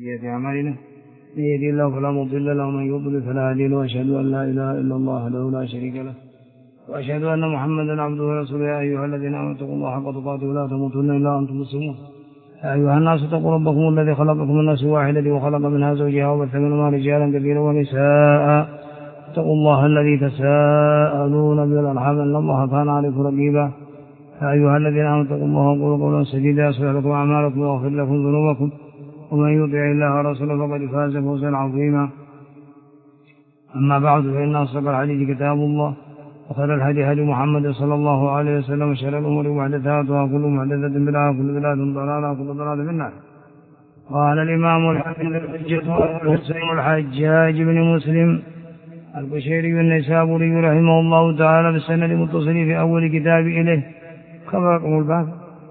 سيئات أعمالنا من يهده الله فلا مضل له ومن يضلل فلا هادي له وأشهد أن لا إله إلا الله وحده لا شريك له وأشهد أن محمدا عبده ورسوله يا أيها الذين آمنوا اتقوا الله حق تقاته ولا تموتن إلا وأنتم مسلمون يا أيها الناس اتقوا ربكم الذي خلقكم من نفس واحدة وخلق منها زوجها وبث منهما رجالا كثيرا ونساء اتقوا الله الذي تساءلون به والأرحام إن الله كان عليكم رقيبا يا أيها الذين آمنوا اتقوا الله وقولوا قولا سديدا يصلح لكم أعمالكم ويغفر لكم ذنوبكم ومن يطع الله ورسوله فقد فاز فوزا عظيما. أما بعد فإن أصدق الحديث كتاب الله وخير الهدي هدي محمد صلى الله عليه وسلم وشر الأمور محدثاتها وكل محدثة بدعة وكل بدعة ضلالة وكل ضلالة في النار. قال الإمام الحافظ الحسين الحجاج بن مسلم البشيري النيسابوري رحمه الله تعالى بالسند المتصل في أول كتاب إليه كما رقم الباب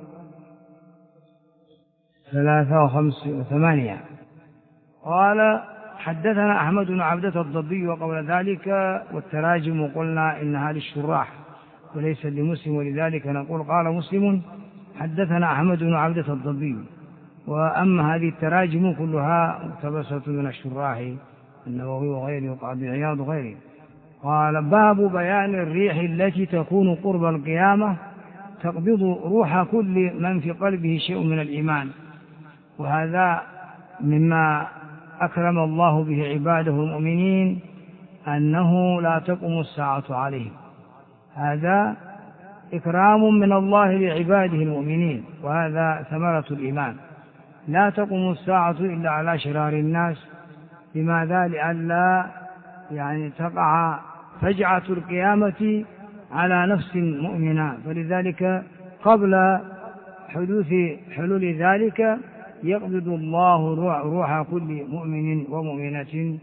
358. قال حدثنا أحمد بن عبدة الضبي وقبل ذلك والتراجم قلنا إنها للشراح وليس لمسلم ولذلك نقول قال مسلم حدثنا أحمد بن عبدة الضبي. وأما هذه التراجم كلها مقتبسة من الشراح النووي وغيره وقاضي عياض وغيره. قال باب بيان الريح التي تكون قرب القيامة تقبض روح كل من في قلبه شيء من الإيمان، وهذا مما أكرم الله به عباده المؤمنين أنه لا تقوم الساعة عليهم. هذا إكرام من الله لعباده المؤمنين وهذا ثمرة الإيمان. لا تقوم الساعة إلا على شرار الناس. لماذا؟ لئلا تقع فجعة القيامة على نفس مؤمنة، فلذلك قبل حدوث حلول ذلك يقبض الله روح كل مؤمن ومؤمنة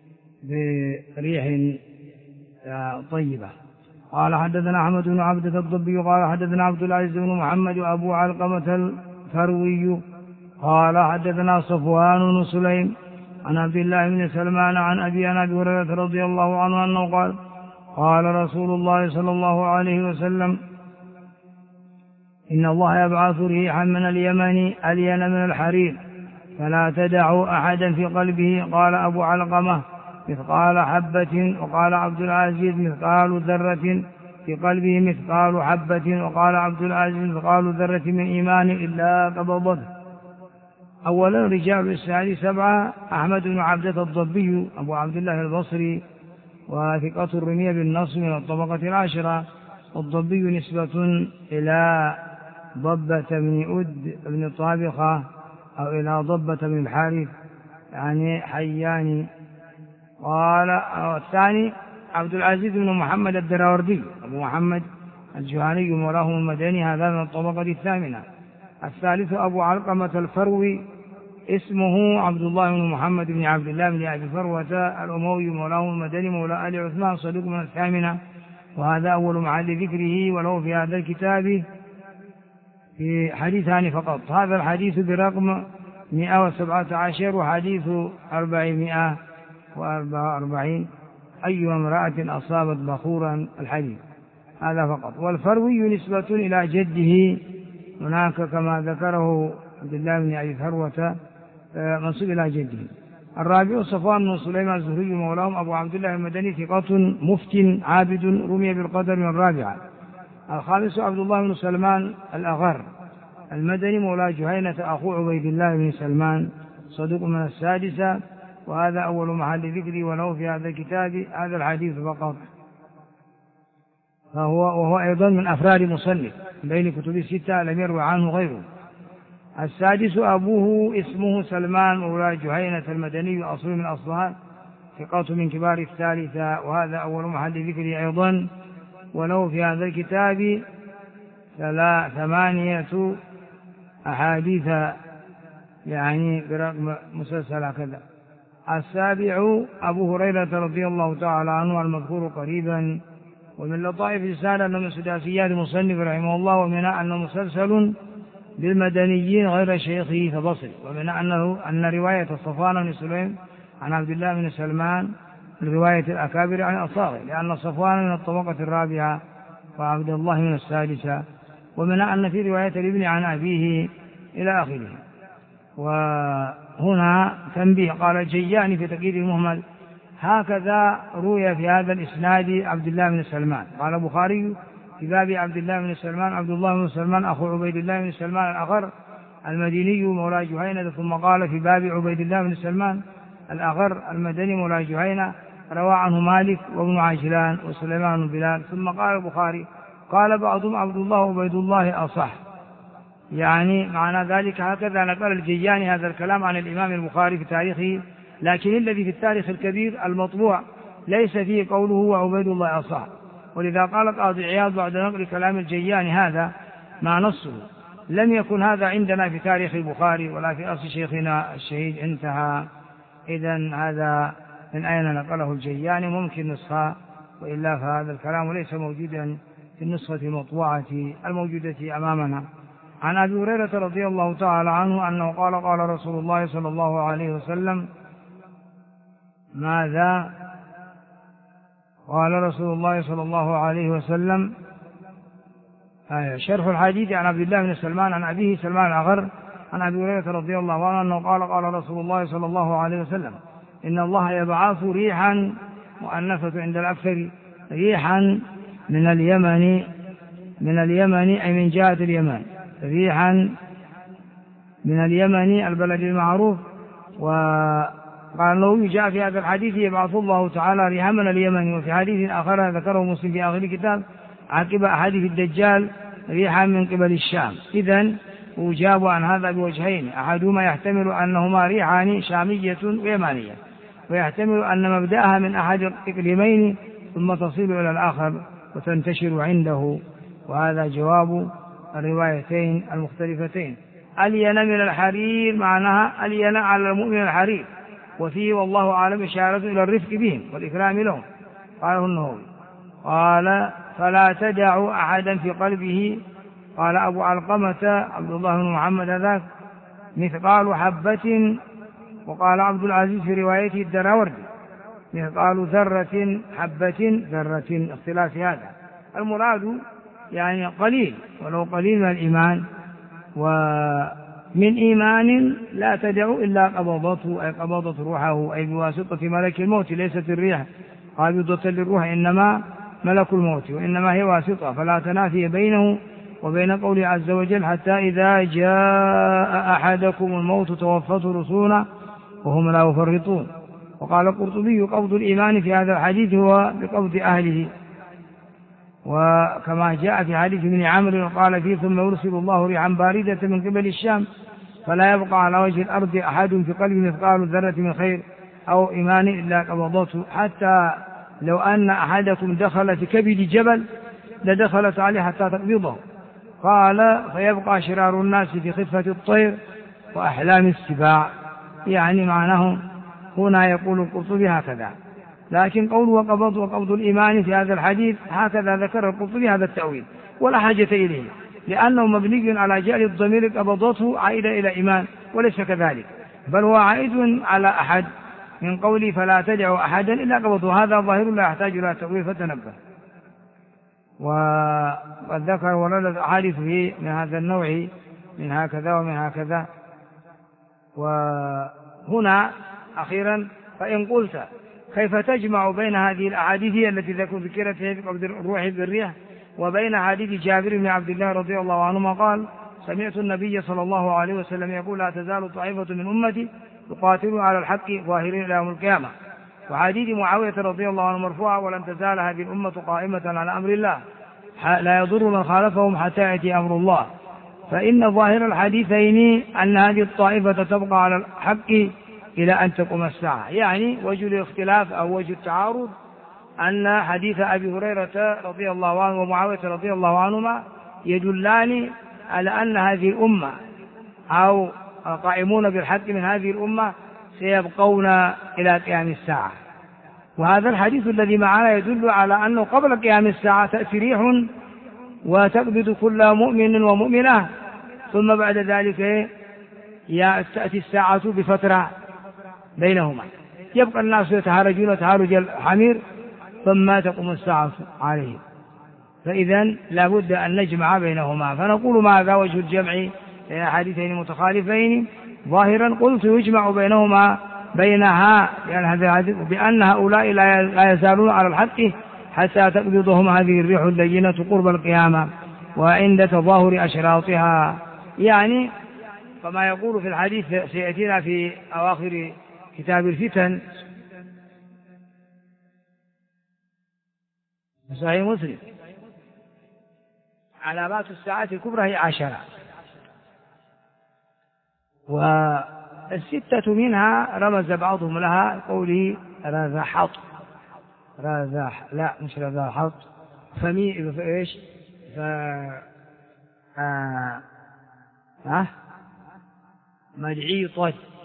بريح طيبة. قال حدثنا أحمد بن عبدة الضبي قال حدثنا عبد العزيز بن محمد وأبو علقمة الفروي قال حدثنا صفوان بن سليم عن عبد الله بن سلمان عن أبي هريرة رضي الله عنه أنه قال قال رسول الله صلى الله عليه وسلم إن الله يبعث ريحا من اليمن ألين من الحرير فلا تدعوا أحدا في قلبه. قال أبو علقمة مثقال حبة، وقال عبد العزيز مثقال ذرة في قلبه مثقال حبة، وقال عبد العزيز مثقال ذرة من إيمان إلا قبضته. أولا رجال الإسناد 7: أحمد بن عبدة الضبي أبو عبد الله البصري وثقة الرمية بالنص من الطبقة 10. والضبي نسبة إلى ضبة بن أد بن طابخة أو إلى ضبة بن الحارث حياني. قال الثاني عبد العزيز بن محمد الدراوردي أبو محمد الجهني مولاه المدني هذا من الطبقة 8. الثالث أبو علقمة الفروي اسمه عبد الله بن محمد بن عبد الله بن أبي فروة الأموي مولاه المدني مولى آل عثمان صديق من 8، وهذا أول محل ذكره وله في هذا الكتاب في حديثان فقط. هذا الحديث برقم 117 وحديث 444 أي امرأة أصابت بخورا الحديث هذا فقط. والفروي نسبة إلى جده هناك كما ذكره عبد الله بن أبي فروة منصوب إلى جده. الرابع صفوان بن سليمان الزهري مولاهم أبو عبد الله المدني ثقة مفت عابد رمي بالقدر من 4. الخامس عبد الله بن سلمان الأغر المدني مولى جهينة أخو عبيد الله بن سلمان صدوق من 6، وهذا أول محل ذكري وله في هذا الكتاب هذا الحديث فقط. وهو أيضا من أفراد مصنف بين كتب 6 لم يروي عنه غيره. السادس أبوه اسمه سلمان مولى جهينة المدني أصل من أصلها ثقة من كبار 3، وهذا أول محل ذكري أيضا وله في هذا الكتاب 8 أحاديث برقم مسلسل كذا. السابع أبو هريرة رضي الله تعالى عنه المذكور قريبا. ومن لطائف الرسالة أنه من سداسيات مصنف رحمه الله، ومنها أنه مسلسل بالمدنيين غير شيخه فبصري، ومنها أن رواية صفوان بن سليم عن عبد الله بن سلمان من رواية الأكابر عن الأصاغر، لأن صفوان من الطبقة 4 وعبد الله من 6. ومنها أن في رواية الابن عن أبيه إلى آخره. وهنا تنبيه، قال الجياني في تقييد المهمل: هكذا روي في هذا الإسناد عبد الله بن سلمان. قال البخاري في باب عبد الله بن سلمان: عبد الله بن سلمان أخو عبيد الله بن سلمان الأغر المديني مولى جهينة. ثم قال في باب عبيد الله بن سلمان الأغر المدني مولى جهينة روى عنه مالك وابن عجلان وسليمان بن بلال. ثم قال البخاري: قال بعضهم عبد الله وعبيد الله أصح. يعني معنى ذلك هكذا نقل الجياني هذا الكلام عن الإمام البخاري في تاريخه، لكن الذي في التاريخ الكبير المطبوع ليس فيه قوله وعبيد الله أصح. ولذا قال قاضي عياض بعد نقل كلام الجياني: هذا ما نصه لم يكن هذا عندنا في تاريخ البخاري ولا في أصل شيخنا الشهيد. انتهى. إذن هذا من أين نقله الجياني؟ ممكن نسخة، وإلا فهذا الكلام ليس موجودا في النسخة المطبوعة الموجودة أمامنا. عن أبي هريرة رضي الله تعالى عنه أنه قال: قال رسول الله صلى الله عليه وسلم: ماذا؟ قال رسول الله صلى الله عليه وسلم: شرح الحديث عن عبد الله بن سلمان عن أبيه سلمان الأغر عن أبي هريرة رضي الله عنه أنه قال: قال رسول الله صلى الله عليه وسلم: إن الله يبعث ريحا، مؤنثة عند الأكثر، ريحا من اليمن أي من جهة اليمن، ريحا من اليمن البلد المعروف. وقال له جاء في هذا الحديث: يبعث الله تعالى ريحا من اليمن. وفي حديث آخر ذكره مسلم في آخر الكتاب عقب أحاديث الدجال: ريحا من قبل الشام. إذن أجاب عن هذا بوجهين: أحدهما يحتمل أنهما ريحان شامية ويمانية، ويحتمل أن مبدأها من أحد الإقليمين ثم تصل إلى الآخر وتنتشر عنده. وهذا جواب الروايتين المختلفتين. ألين من الحرير معناها ألين على المؤمن الحرير، وفيه والله أعلم إشارة إلى الرفق بهم والإكرام لهم. قاله النووي. قال: فلا تدعوا أحدا في قلبه. قال أبو علقمة عبد الله بن محمد ذاك: مثقال حبة. وقال عبد العزيز في روايته الدراوردي: مثقال ذرة حبة ذرة. اختلاف هذا. المراد يعني قليل، ولو قليل من الإيمان. ومن إيمان لا تدعو إلا قبضته، أي قبضت روحه، أي بواسطة ملك الموت. ليست الريح قابضة للروح، إنما ملك الموت، وإنما هي واسطة. فلا تنافي بينه وبين قوله عز وجل: حتى إذا جاء أحدكم الموت توفته رسلنا وهم لا يفرطون. وقال القرطبي: قبض الإيمان في هذا الحديث هو بقبض أهله. وكما جاء في حديث ابن عمرو قال فيه: ثم يرسل الله ريحا باردة من قبل الشام فلا يبقى على وجه الأرض أحد في قلبه مثقال ذرة من خير أو إيمان إلا قبضته، حتى لو أن أحدكم دخل في كبد جبل لدخلت عليه حتى تقبضه. قال: فيبقى شرار الناس في خفة الطير وأحلام السباع. يعني معناه هنا يقول القرطبي هكذا. لكن قول وقبض الإيمان في هذا الحديث هكذا ذكر القرطبي هذا التأويل، ولا حاجة إليه، لأنه مبني على جعل الضمير قبضته عائدة إلى إيمان، وليس كذلك، بل هو عائد على أحد من قوله: فلا تدعوا أحدا إلا قبضه. هذا ظاهر لا يحتاج إلى تأويل، فتنبه. وقد ذكر ورد أحاديث من هذا النوع، من هكذا ومن هكذا. وهنا أخيرا: فإن قلت كيف تجمع بين هذه الأحاديث التي ذكرت في قبض الروح بالريح وبين حديث جابر بن عبد الله رضي الله عنهما قال: سمعت النبي صلى الله عليه وسلم يقول: لا تزال طائفة من أمتي يقاتلون على الحق ظاهرين إلى يوم القيامة. وحديث معاوية رضي الله عنه مرفوعا: ولن تزال هذه الأمة قائمة على أمر الله لا يضر من خالفهم حتى يأتي أمر الله. فإن ظاهر الحديثين أن هذه الطائفة تبقى على الحق إلى أن تقوم الساعة. يعني وجه الاختلاف أو وجه التعارض أن حديث أبي هريرة رضي الله عنه ومعاوية رضي الله عنهما يدلان على أن هذه الأمة أو قائمون بالحق من هذه الأمة سيبقون إلى قيام الساعة. وهذا الحديث الذي معنا يدل على أنه قبل قيام الساعة تأتي ريح وتقبض كل مؤمن ومؤمنة، ثم بعد ذلك تأتي الساعة بفترة بينهما، يبقى الناس يتهارجون تهارج الحمير ثم تقوم الساعة عليهم. فإذن لابد أن نجمع بينهما. فنقول: ماذا وجه الجمع بين حديثين متخالفين؟ ظاهرا. قلت يجمع بينها بأن هؤلاء لا يزالون على الحق حتى تقبضهم هذه الريح اللينة قرب القيامة وعند تظاهر أشراطها. يعني كما يقول في الحديث سيأتينا في أواخر كتاب الفتن صحيح مسلم، علامات الساعة الكبرى هي 10، والستة منها رمز بعضهم لها قوله رذحط لا مش رذحط فإيش مدعي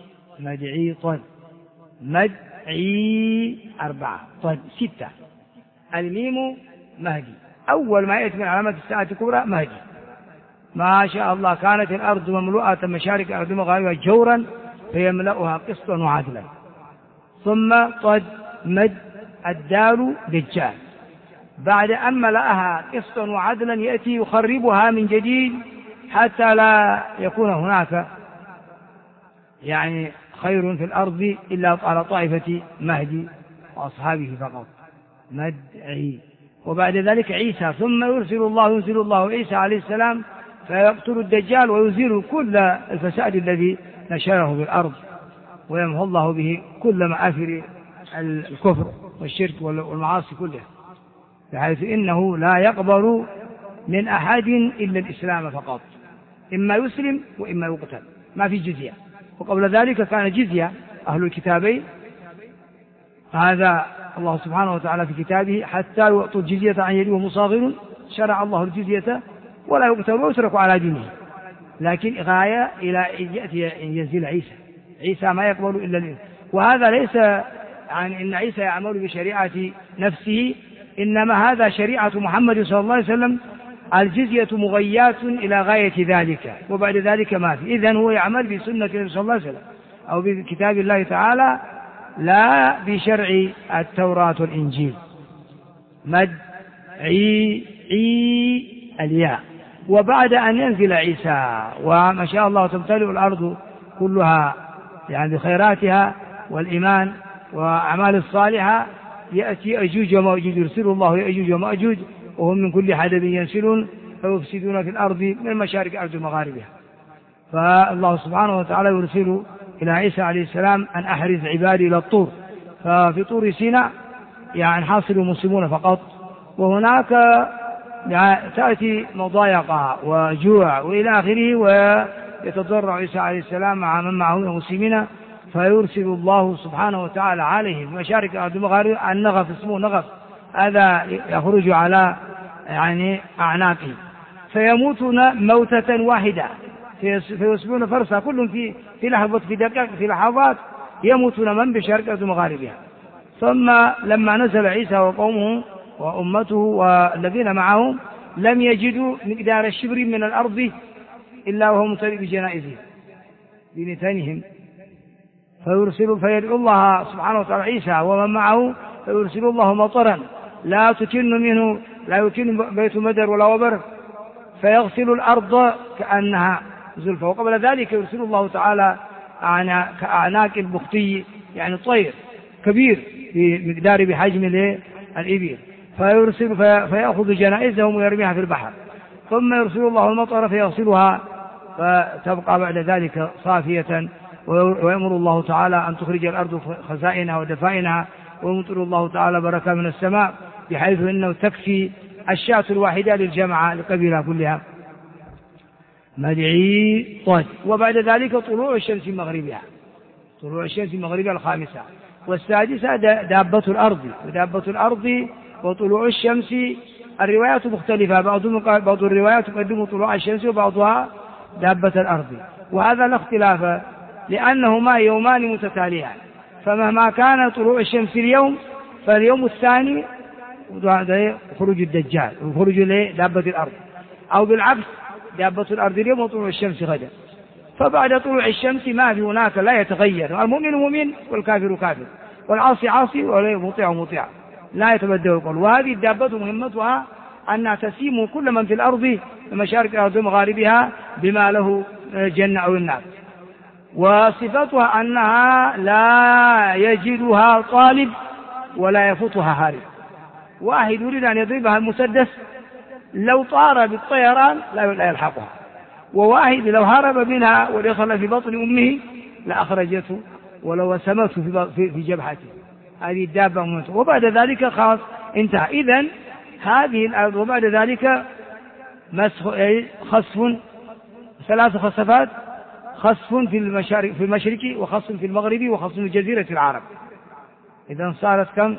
4 6. الميم مهدي، أول ما يأتي من علامات الساعة الكبرى مهدي. ما شاء الله كانت الأرض مملوءة مشارق الأرض مغاربها جورا فيملأها قسطا وعدلا. ثم مد الدال دجال، بعد أن ملأها قسطا وعدلا يأتي يخربها من جديد حتى لا يكون هناك يعني خير في الأرض إلا على طائفة مهدي وأصحابه فقط. مدعي. وبعد ذلك عيسى، ثم ينزل الله عيسى عليه السلام فيقتل الدجال ويزيل كل الفساد الذي نشره في الأرض ويمحو الله به كل مآثر الكفر والشرك والمعاصي كلها، بحيث إنه لا يقبل من أحد إلا الإسلام فقط، إما يسلم وإما يقتل، ما في جزية. وقبل ذلك كان جزية أهل الكتابين، هذا الله سبحانه وتعالى في كتابه حتى يعطوا الجزية عن يد وهم صاغرون، شرع الله الجزية ولا يقتل ويترك على دينه. لكن غاية إلى أن يأتي أن ينزل عيسى ما يقبل إلا الإسلام. وهذا ليس يعني إن عيسى يعمل بشريعة نفسه، إنما هذا شريعة محمد صلى الله عليه وسلم، الجزية مغيات إلى غاية ذلك، وبعد ذلك ما في. إذن هو يعمل بسنة النبي صلى الله عليه وسلم أو بكتاب الله تعالى، لا بشرع التوراة والإنجيل. مد الياء. وبعد أن ينزل عيسى وما شاء الله تمتلئ الأرض كلها يعني بخيراتها والإيمان وأعمال الصالحة، يأتي يأجوج ومأجوج، يرسل الله يأجوج ومأجوج وهم من كل حدب ينسلون فيفسدون في الأرض من مشارق الأرض ومغاربها. فالله سبحانه وتعالى يرسل إلى عيسى عليه السلام أن أحرز عبادي إلى الطور، ففي طور سيناء يعني حاصل مسلمون فقط، وهناك تأتي مضايقة وجوع وإلى آخره، ويتضرع عيسى عليه السلام مع من معه المسلمين، فيرسل الله سبحانه وتعالى عليهم مشارق الأرض ومغاربها النغف، اسمه نغف، هذا يخرج على يعني أعناقهم فيموتون موتة واحدة، فيصبحون فرسا كلهم في لحظة، في دقائق، في لحظات يموتون من بشرق الأرض ومغاربها. ثم لما نزل عيسى وقومه وأمته والذين معهم لم يجدوا مقدار الشبر من الأرض إلا وهم ممتلئ بجنائزهم بنتنهم، فيدعو الله سبحانه وتعالى عيسى ومن معه، فيرسل الله مطرا لا يكن بيت مدر ولا وبر، فيغسل الأرض كأنها زلفى. وقبل ذلك يرسل الله تعالى كأعناق البختي، يعني طير كبير بمقدار بحجم الإبل، فيأخذ جنائزهم ويرميها في البحر، ثم يرسل الله المطر فيغسلها فتبقى بعد ذلك صافية، ويأمر الله تعالى أن تخرج الأرض خزائنها ودفائنها، ويمطر الله تعالى بركة من السماء بحيث أنه تكفي الشاة الواحدة للجماعة القبيلة كلها. مدعي طج. وبعد ذلك طلوع الشمس مغربها، طلوع الشمس مغربها الخامسة. والسادسة دابة الأرض، ودابة الأرض وطلوع الشمس الروايات مختلفة، بعض الروايات تقدم طلوع الشمس وبعضها دابة الأرض، وهذا لا اختلاف لأنهما يومان متتاليان، فمهما كان طلوع الشمس اليوم فاليوم الثاني خروج الدجال وخروج دابة الأرض، أو بالعكس دابة الأرض اليوم وطلوع الشمس غدا. فبعد طلوع الشمس ما في هناك، لا يتغير، المؤمن مؤمن والكافر كافر، والعاصي عاصي والمطيع مطيع، لا يتبدل القول. وهذه الدابة مهمتها أنها تسيم كل من في الأرض مشارق الأرض ومغاربها بما له جنة أو النار. وصفتها أنها لا يجدها طالب ولا يفوتها هارب. واحد يريد أن يضربها المسدس لو طار بالطيران لا يلحقها، وواحد لو هرب منها ودخل في بطن أمه لأخرجته ولو وسمته في جبهته. هذه الدابة ممتعة. وبعد ذلك خلاص انتهى. إذن هذه الأرض وبعد ذلك خسف، 3 خسفات: خسف في المشرق، وخسف في المغرب، وخسف في جزيرة العرب. إذن صارت كم؟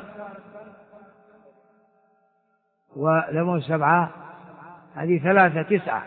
ولمن 7، هذه 3 9.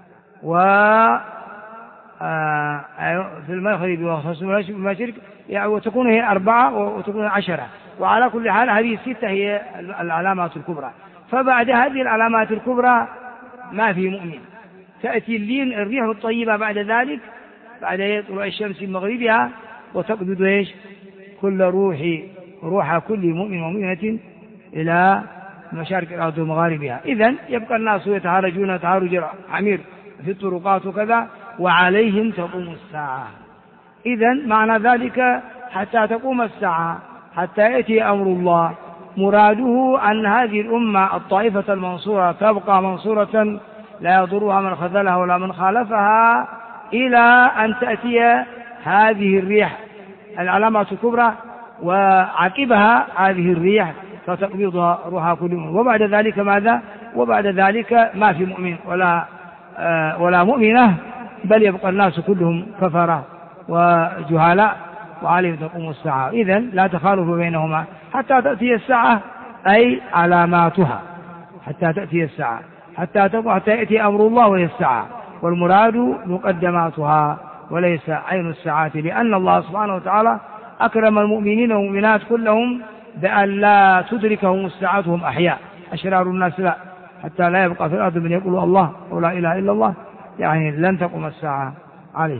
في المغرب وخسف في المشرق يعني وتكون هي 4 وتكون 10. وعلى كل حال هذه 6 هي العلامات الكبرى. فبعد هذه العلامات الكبرى ما في مؤمن. تأتي الريح الطيبة بعد ذلك، بعد طلوع الشمس من مغربها، وتقبض ايش؟ كل روح كل مؤمن ومؤمنة إلى مشارق الأرض ومغاربها. إذن يبقى الناس يتعارجون تعارج الحمير في الطرقات وكذا، وعليهم تقوم الساعة. إذن معنى ذلك حتى تقوم الساعة، حتى يأتي أمر الله، مراده أن هذه الأمة الطائفة المنصورة تبقى منصورة لا يضرها من خذلها ولا من خالفها، إلى أن تأتي هذه الريح العلامات الكبرى، وعقبها هذه الريح فتقبضها روحها كل مؤمن. وبعد ذلك ماذا؟ وبعد ذلك ما في مؤمن ولا مؤمنة، بل يبقى الناس كلهم كفرة وجهلاء، وعليهم تقوم الساعة. إذن لا تخالف بينهما حتى تأتي الساعة، أي علاماتها حتى تأتي الساعة، حتى يأتي أمر الله وهي الساعة، والمراد مقدماتها وليس عين الساعة، لأن الله سبحانه وتعالى أكرم المؤمنين والمؤمنات كلهم بأن لا تدركهم الساعة وهم أحياء. أشرار الناس لا، حتى لا يبقى في الأرض من يقول الله ولا إله إلا الله، يعني لن تقوم الساعة عليه.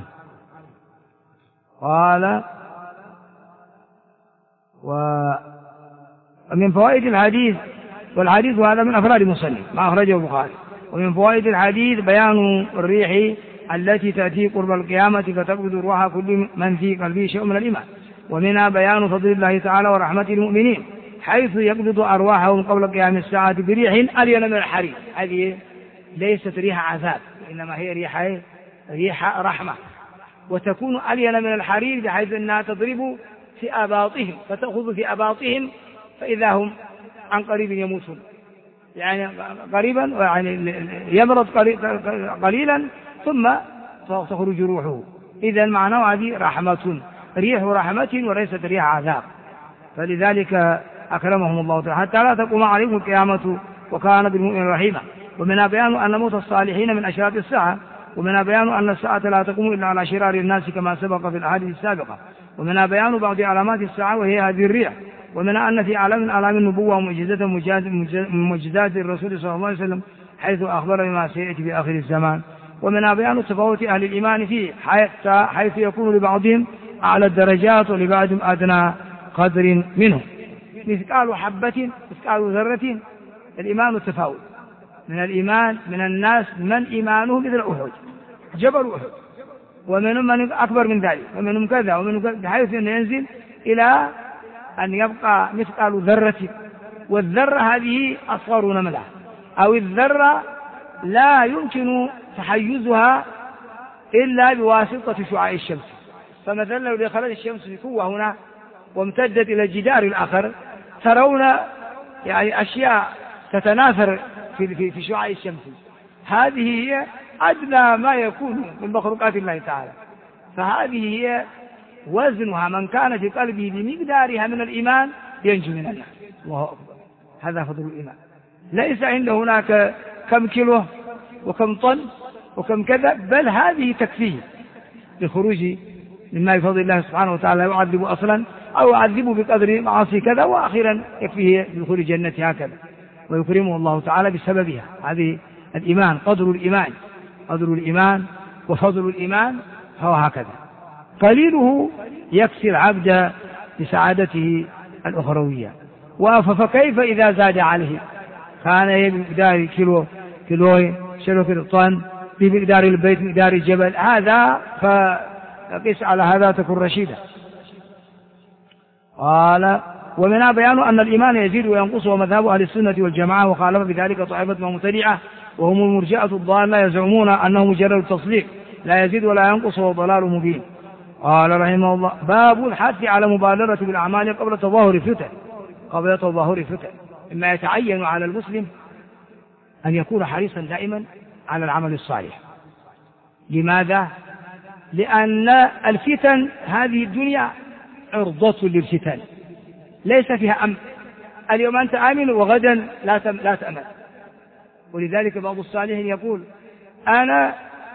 قال: ومن فوائد الحديث، والحديث هذا من أفراد مسلم ما أخرجه البخاري، ومن فوائد الحديث بيان الريح التي تأتي قرب القيامة فتقبض روح كل من في قلبه شيء من الإيمان، ومنها بيان فضل الله تعالى ورحمة المؤمنين حيث يقبض أرواحهم قبل قيام الساعة بريح ألين من الحريق. هذه ليست ريح عذاب، إنما هي ريح رحمة، وتكون ألين من الحريق بحيث أنها تضرب في أباطهم فتأخذ في أباطهم فإذا هم عن قريب يموتون، يعني قريبا، يعني يمرض قليلا ثم تخرج روحه. إذا معناه هذه رحمة، ريح رحمة وليست ريح عذاب، فلذلك أكرمهم الله تعالى حتى لا تقوم عليهم القيامة وكان بالمؤمن رحيما. ومنها بيان أن موت الصالحين من أشراط الساعة، ومنها بيان أن الساعة لا تقوم إلا على شرار الناس كما سبق في الأحاديث السابقة. ومنها بيان بعض علامات الساعة وهي هذه الريح. ومنها أن في علام من علام النبوة ومعجزات الرسول صلى الله عليه وسلم حيث أخبر بما سيأتي في آخر الزمان. ومنها بيان تفاوت أهل الإيمان فيه حيث يكون لبعضهم أعلى الدرجات ولبعضهم أدنى قدر منه. مثقال حبة مثقال ذرة، الإيمان التفاوت من الإيمان من الناس من إيمانه مثل أحد، جبل أحد، ومنهم من أكبر من ذلك، ومنهم كذا ومنهم كذا، بحيث أنه ينزل إلى أن يبقى مثقال ذرة. والذرة هذه أصغر نملة، أو الذرة لا يمكن تحيزها إلا بواسطة شعاع الشمس. فمثلا لو دخلت الشمس في قوة هنا وامتدت إلى الجدار الآخر ترون يعني أشياء تتناثر في شعاع الشمس. هذه هي أدنى ما يكون من مخلوقات الله تعالى، فهذه هي وزنها، من كان في قلبه بمقدارها من الإيمان ينجو من النار. الله أكبر، هذا فضل الإيمان. ليس عنده هناك كم كيلو وكم طن وكم كذا، بل هذه تكفيه لخروج مما بفضل الله سبحانه وتعالى يعذب أصلا أو يعذبه بقدر معاصي كذا، وأخيرا يكفيه بدخول الجنة هكذا، ويكرمه الله تعالى بسببها. هذه الإيمان، قدر الإيمان وفضل الإيمان هو هكذا. قليله يكسي العبد بسعادته الأخروية، فكيف إذا زاد عليه؟ كان بمقدار كيلو طن، بمقدار البيت، مقدار الجبل، هذا قس على هذا تكن رشيدا. قال ومنها بيان أن الإيمان يزيد وينقص ومذهب أهل السنة والجماعة، وخالف بذلك طائفة مبتدعة وهم المرجئة الضالة يزعمون أنه مجرد تصديق لا يزيد ولا ينقص وهو ضلال مبين. قال رحمه الله باب الحث على مبادرة بالأعمال قبل تظاهر الفتن. إما يتعين على المسلم أن يكون حريصا دائما على العمل الصالح. لماذا؟ لأن الفتن هذه الدنيا عرضة للفتن ليس فيها أمن. اليوم أنت آمن وغدا لا تأمن. ولذلك بعض الصالحين يقول أنا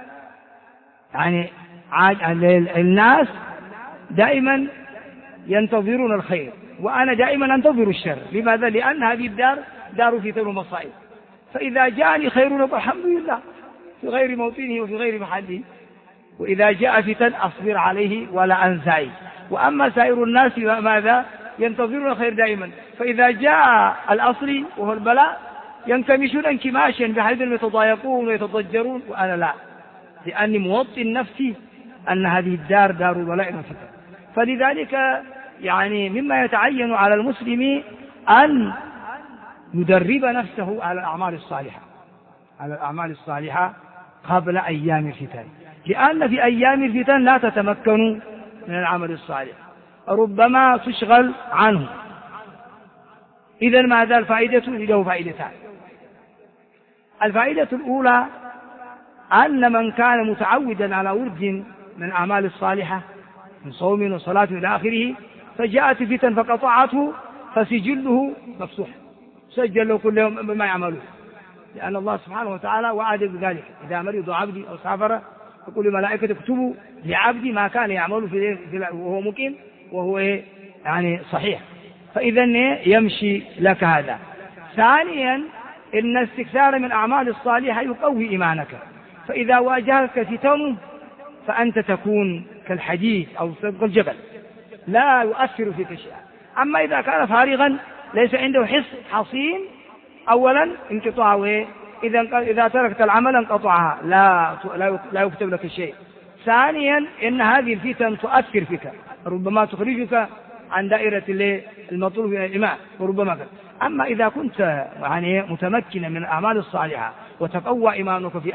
الناس دائما ينتظرون الخير وأنا دائما أنتظر الشر. لماذا؟ لأن هذه الدار دار فتن ومصائب، فإذا جاءني خير فالحمد لله في غير موطنه وفي غير محله، وإذا جاء فتن أصبر عليه ولا أنسعي. وأما سائر الناس ماذا؟ ينتظرون الخير دائما، فإذا جاء الأصل وهو البلاء ينكمشون انكماشا بحيث يتضايقون ويتضجرون، وأنا لا، لأني موطن نفسي أن هذه الدار دار بلاء وفتن. فلذلك مما يتعين على المسلم أن يدرب نفسه على الأعمال الصالحة قبل أيام الفتن، لأن في أيام الفتن لا تتمكن من العمل الصالح، ربما تشغل عنه. إذن ماذا الفائدة؟ له فائدتان. الفائدة الأولى أن من كان متعودا على ورد من الأعمال الصالحة من صوم وصلاة إلى آخره فجاءت الفتن فقطعته فسجله مفتوح، سجل له كل يوم بما يعمله، لأن الله سبحانه وتعالى وعد بذلك. إذا مرض عبدي أو سافر يقول الملائكة اكتبوا لعبدي ما كان يعمل وهو مقيم وهو صحيح. فإذا يمشي لك هذا. ثانيا إن استكثار من الأعمال الصالحة يقوي إيمانك، فإذا واجهك فتن فأنت تكون كالحديد أو كالجبل لا يؤثر فيك شيئا. أما إذا كان فارغا ليس عنده حصين، أولا انقطاعه، إذا تركت العمل انقطعها لا يكتب لك شيء. ثانيا إن هذه الفتن تؤثر فيك، ربما تخرجك عن دائرة المطلوب من الإيمان وربما كذا. أما إذا كنت متمكنا من الأعمال الصالحة وتقوى إيمانك في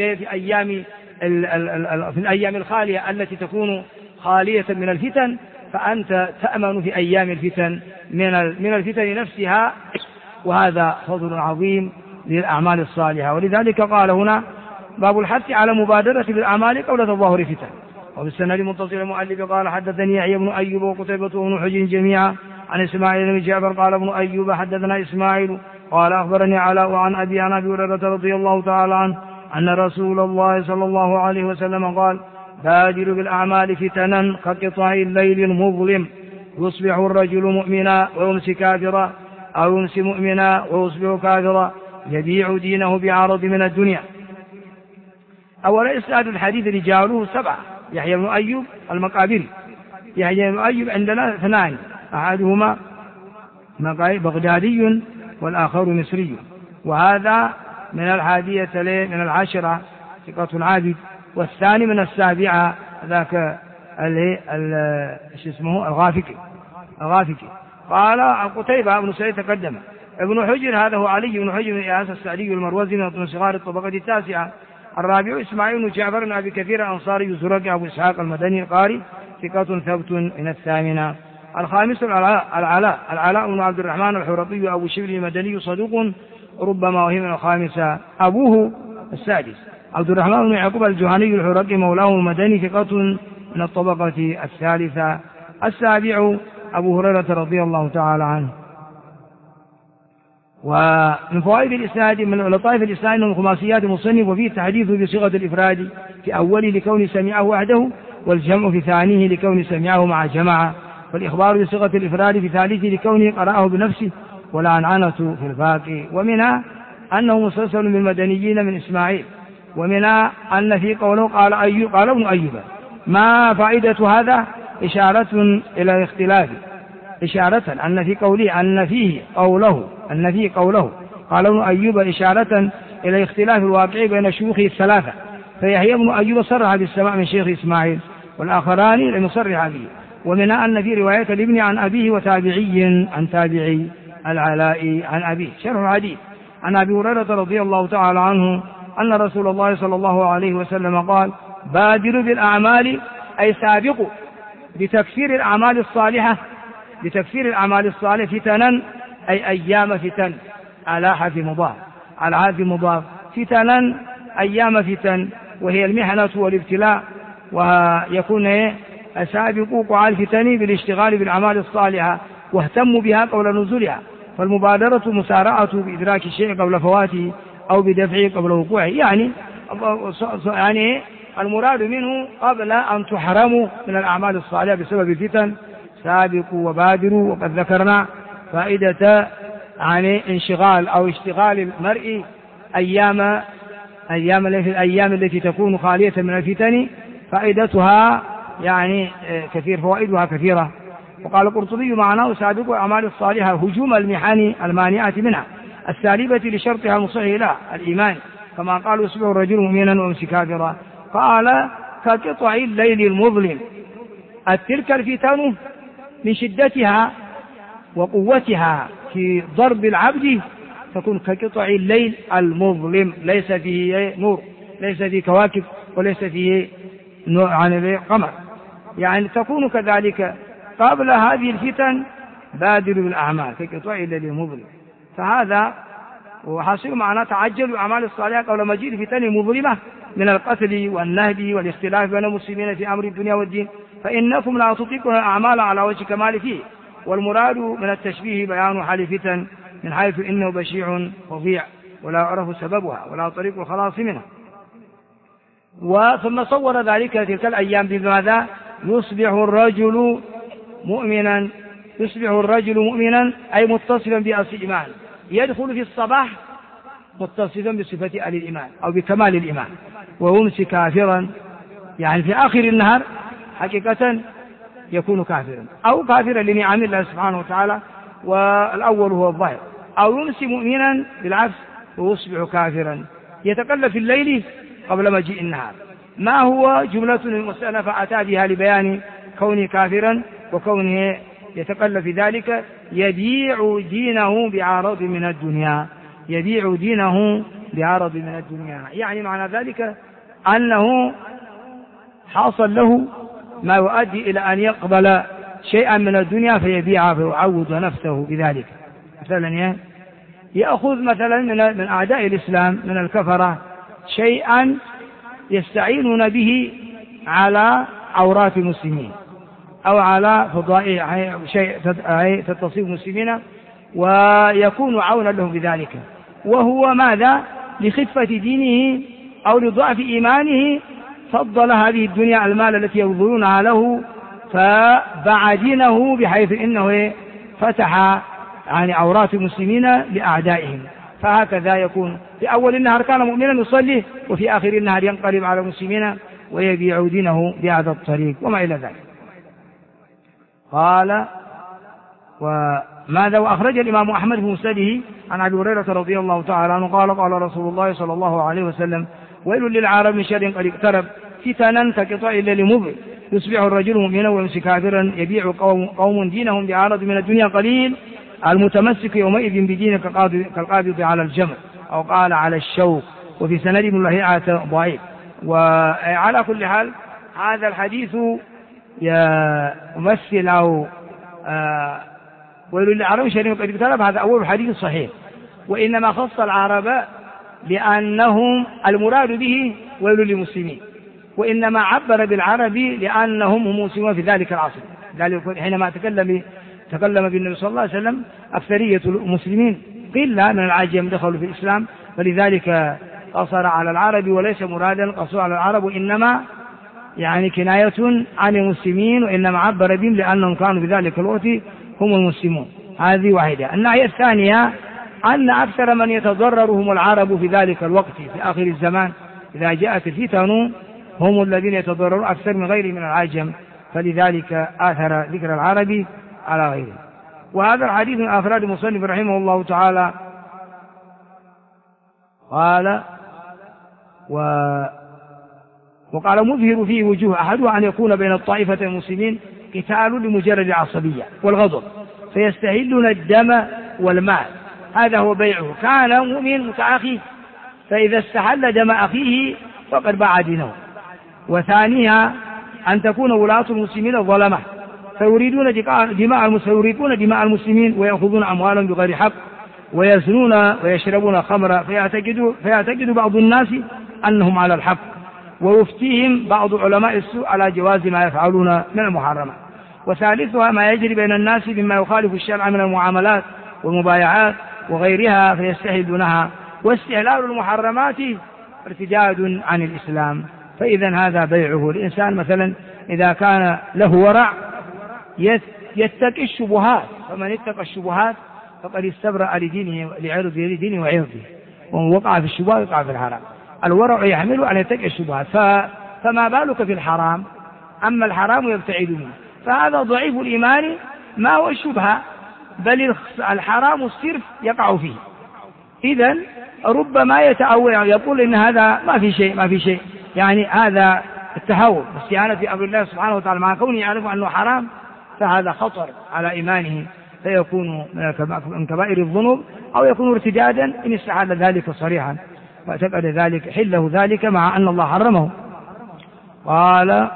الأيام الخالية التي تكون خالية من الفتن، فأنت تأمن في أيام الفتن من الفتن نفسها، وهذا فضل عظيم للأعمال الصالحة. ولذلك قال هنا باب الحث على مبادرة بالأعمال قبل تظاهر فتن. وبالسند متصل المؤلف قال حدثني يحيى بن أيوب وقتيبة بن حجر جميعا عن إسماعيل بن جعفر قال ابن أيوب حدثنا إسماعيل قال أخبرني علاء عن أبي هريرة رضي الله تعالى عنه أن رسول الله صلى الله عليه وسلم قال بادر بالأعمال فتنا كقطع الليل المظلم، يصبح الرجل مؤمنا ويمسي كافرا، أو يمسي مؤمنا ويصبح كافرا، يبيع دينه بعرض من الدنيا. أولا إسناد الحديث رجاله 7. يحيى بن أيوب المقابري. يحيى بن أيوب عندنا 2، أحدهما بغدادي والآخر مصري، وهذا من 11 ثقة عابد، والثاني من 7 ذاك الغافقي. قال عن قتيبة بن سعيد تقدم. ابن حجر هذا هو علي بن حجر بن إياس السعدي المروزي من صغار الطبقة 9. الرابع إسماعيل بن جعفر بن أبي كثير الأنصاري الزرقي أبو إسحاق المدني القاري ثقة ثبت من 8. الخامس العلاء بن عبد الرحمن الحرطي أبو شبل المدني صدوق ربما وهم من 5. أبوه 6 عبد الرحمن بن يعقوب الجهني الحرطي مولاه المدني ثقة من الطبقة 3. 7 أبو هريرة رضي الله تعالى عنه. ومن فوائد الإسناد من لطائف الإسناد من خماسيات المصنف وفيه التحديث بصيغة الإفراد في أوله لكون سمعه وحده، والجمع في ثانيه لكون سمعه مع جماعة، والإخبار بصيغة الإفراد في ثالثه لكونه قرأه بنفسه، والعنعنة في الباقي. ومنها أنه مسلسل بالمدنيين من إسماعيل. ومنها أن في قوله قال ابن أيوب. ما فائدة هذا؟ إشارة إلى الاختلاف، إشارة أن في قوله أن فيه قوله قال ابن أيوب إشارة إلى اختلاف الواقع بين شيوخه 3. فيحيى بن أيوب صرح بالسماع من شيخ إسماعيل، والآخران لم يصرح به. ومنها أن في رواية الابن عن أبيه وتابعي عن تابعي العلاء عن أبيه. شرح الحديث عن أبي هريرة رضي الله تعالى عنه أن رسول الله صلى الله عليه وسلم قال: بادروا بالأعمال، أي سابقوا بتكثير الأعمال الصالحة، بتكثير الأعمال الصالحة فتنا، أي أيام فتن، على حرف مضاف، على حرف مضاف، فتنا أيام فتن، وهي المحنة والابتلاء. ويكون سابقوا قعال الفتن بالاشتغال بالأعمال الصالحة واهتموا بها قبل نزولها. فالمبادرة مسارعة بإدراك الشيء قبل فواته أو بدفعه قبل وقوعه، يعني المراد منه قبل أن تحرموا من الأعمال الصالحة بسبب الفتن سابقوا وبادروا. وقد ذكرنا فائدة انشغال أو اشتغال المرء الأيام التي تكون خالية من الفتن، فائدتها كثير، فوائدها كثيرة. وقال القرطبي: معناه سابقوا الأعمال الصالحة هجوم المحن المانعة منها السالبة لشرطها مصحح لها الإيمان، كما قال: يصبح الرجل مؤمنا ويمسي كافرا. قال: كقطع الليل المظلم. تلك الفتن من شدتها وقوتها في ضرب العبد تكون كقطع الليل المظلم، ليس فيه نور، ليس فيه كواكب، وليس فيه نوع عن القمر، تكون كذلك. قبل هذه الفتن بادروا بالأعمال كقطع الليل المظلم. فهذا وحاصل معنا تعجلوا الأعمال الصالحة قبل مجيء الفتن المظلمة من القتل والنهب والاختلاف بين المسلمين في أمر الدنيا والدين، فإنكم لا تطيقون الأعمال على وجه كمال فيه. والمراد من التشبيه بيان حال الفتن من حيث إنه بشيع فظيع ولا يعرف سببها ولا طريق الخلاص منها. ثم صور ذلك تلك الأيام بماذا؟ يصبح الرجل مؤمنا أي متصفا بأصل الإيمان، يدخل في الصباح متصفا بصفة أهل الإيمان أو بكمال الإيمان، ويمسي كافرا، في آخر النهار حقيقة يكون كافرا أو كافرا لنعم الله سبحانه وتعالى، والأول هو الظاهر، أو يمسي مؤمنا بالعكس ويصبح كافرا، يتقلب في الليل قبل مجيء النهار. ما هو جملة المسألة فأتى بها لبيان كونه كافرا وكونه يتقلب في ذلك؟ يبيع دينه بعرض من الدنيا، يبيع دينه بعرض من الدنيا، معنى ذلك أنه حاصل له ما يؤدي إلى أن يقبل شيئا من الدنيا فيبيعه فيعوض نفسه بذلك. مثلا يأخذ مثلا من أعداء الإسلام من الكفرة شيئا يستعينون به على عورات المسلمين أو على فضائع شيء تتصيب المسلمين، ويكون عونا لهم بذلك، وهو ماذا؟ لخفة دينه أو لضعف إيمانه فضل هذه الدنيا المال التي يبذلونها له فباع دينه، بحيث إنه فتح عورات المسلمين لأعدائهم. فهكذا يكون في أول النهار كان مؤمنا يصلي، وفي آخر النهار ينقلب على المسلمين ويبيع دينه بهذا الطريق وما إلى ذلك. قال: وماذا؟ وأخرج الإمام أحمد في مسنده عن أبي هريرة رضي الله تعالى عنه قال: قال رسول الله صلى الله عليه وسلم: ويل للعرب من شر قد اقترب فتنا كقطع الليل مظلم، يصبح الرجل مؤمنا ويمسي كافرا، يبيع قوم دينهم بعرض من الدنيا قليل، المتمسك يومئذ بدينه كالقابض على الجمر، أو قال على الشوك، وفي سند ابن لهيعة ضعيف. وعلى كل حال هذا الحديث يمثل أو ويل للعرب من شر قد اقترب، هذا أول حديث صحيح، وإنما خص العرب لأنهم المراد به ويل للمسلمين، وإنما عبر بالعرب لأنهم هم مسلمون في ذلك العصر. ذلك حينما تكلم بالنبي صلى الله عليه وسلم أكثرية المسلمين، قلة من العجم دخلوا في الإسلام، فلذلك قصر على العرب وليس مرادا قصر على العرب، وإنما كناية عن المسلمين، وإنما عبر بهم لأنهم كانوا في ذلك الوقت هم المسلمون. هذه واحدة. الناحية الثانية أن أكثر من يتضرر هم العرب في ذلك الوقت في آخر الزمان، إذا جاءت الفتن هم الذين يتضررون أكثر من غيرهم من العجم، فلذلك آثر ذكر العرب على غيره. وهذا الحديث من أفراد المصنف رحمه الله تعالى. قال: وقال مظهر فيه وجوه، أحدها أن يكون بين الطائفة المسلمين قتال لمجرد العصبية والغضب فيستهلون الدم والمال، هذا هو بيعه، كان مؤمن متعاخي فإذا استحل دم أخيه فقد باع دينه. وثانيها أن تكون ولاة المسلمين ظلمة فيريدون دماء المسلمين ويأخذون أموالهم بغير حق ويزنون ويشربون خمرا، فيعتقد بعض الناس أنهم على الحق، ويفتيهم بعض علماء السوء على جواز ما يفعلون من المحرمات. وثالثها ما يجري بين الناس مما يخالف الشرع من المعاملات والمبايعات وغيرها فيستحلونها، واستحلال المحرمات ارتداد عن الإسلام. فإذا هذا بيعه. الإنسان مثلا إذا كان له ورع يتقي الشبهات، فمن اتقى الشبهات فقد استبرأ لدينه وعرضه، ومن وقع في الشبهات وقع في الحرام. الورع يحمل على يتقي الشبهات، فما بالك في الحرام؟ أما الحرام يبتعد منه، فهذا ضعيف الإيمان ما هو الشبهة، بل الحرام الصرف يقع فيه. إذن ربما يتأول يقول إن هذا ما في شيء، يعني هذا التهور واستعانة بأمر الله سبحانه وتعالى مع كونه يعرف أنه حرام، فهذا خطر على إيمانه، فيكون من كبائر الذنوب، أو يكون ارتدادا إن استحل ذلك صريحا واعتقد ذلك حله ذلك مع أن الله حرمه. قال: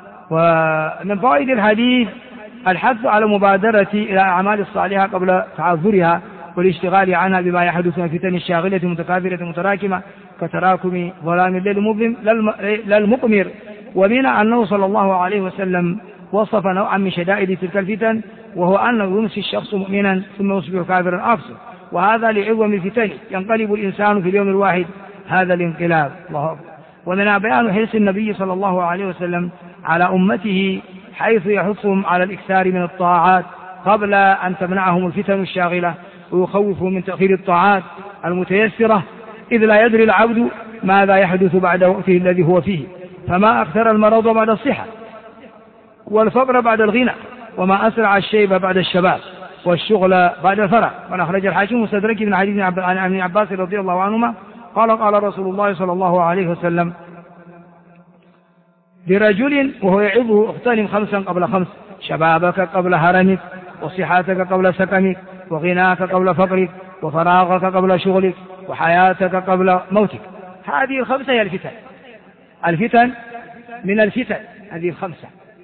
ومن فوائد الحديث الحث على المبادرة إلى الأعمال الصالحة قبل تعذرها والاشتغال عنها بما يحدث من فتن الشاغلة متكاثرة متراكمة كتراكم ظلام الليل المظلم لا المقمر. ومنها أنه صلى الله عليه وسلم وصف نوعا من شدائد تلك الفتن، وهو أنه يمسي الشخص مؤمنا ثم يصبح كافرا أفسد، وهذا لعظم الفتن ينقلب الإنسان في اليوم الواحد هذا الانقلاب. الله أكبر. ومنها بيان حرص النبي صلى الله عليه وسلم على أمته حيث يحثهم على الإكثار من الطاعات قبل أن تمنعهم الفتن الشاغلة، ويخوفهم من تأخير الطاعات المتيسرة، إذ لا يدري العبد ماذا يحدث بعد وقته الذي هو فيه، فما أكثر المرض بعد الصحة، والفقر بعد الغنى، وما أسرع الشيب بعد الشباب، والشغل بعد الفرح. ونخرج الحاكم مستدرك من حديث عن ابن عباس رضي الله عنهما قال رسول الله صلى الله عليه وسلم لرجل وهو يعظه: اغتنم 5 قبل 5، شبابك قبل هرمك، وصحتك قبل سكنك، وغناك قبل فقرك، وفراغك قبل شغلك، وحياتك قبل موتك. هذه 5 هي الفتن من الفتن، هذه 5: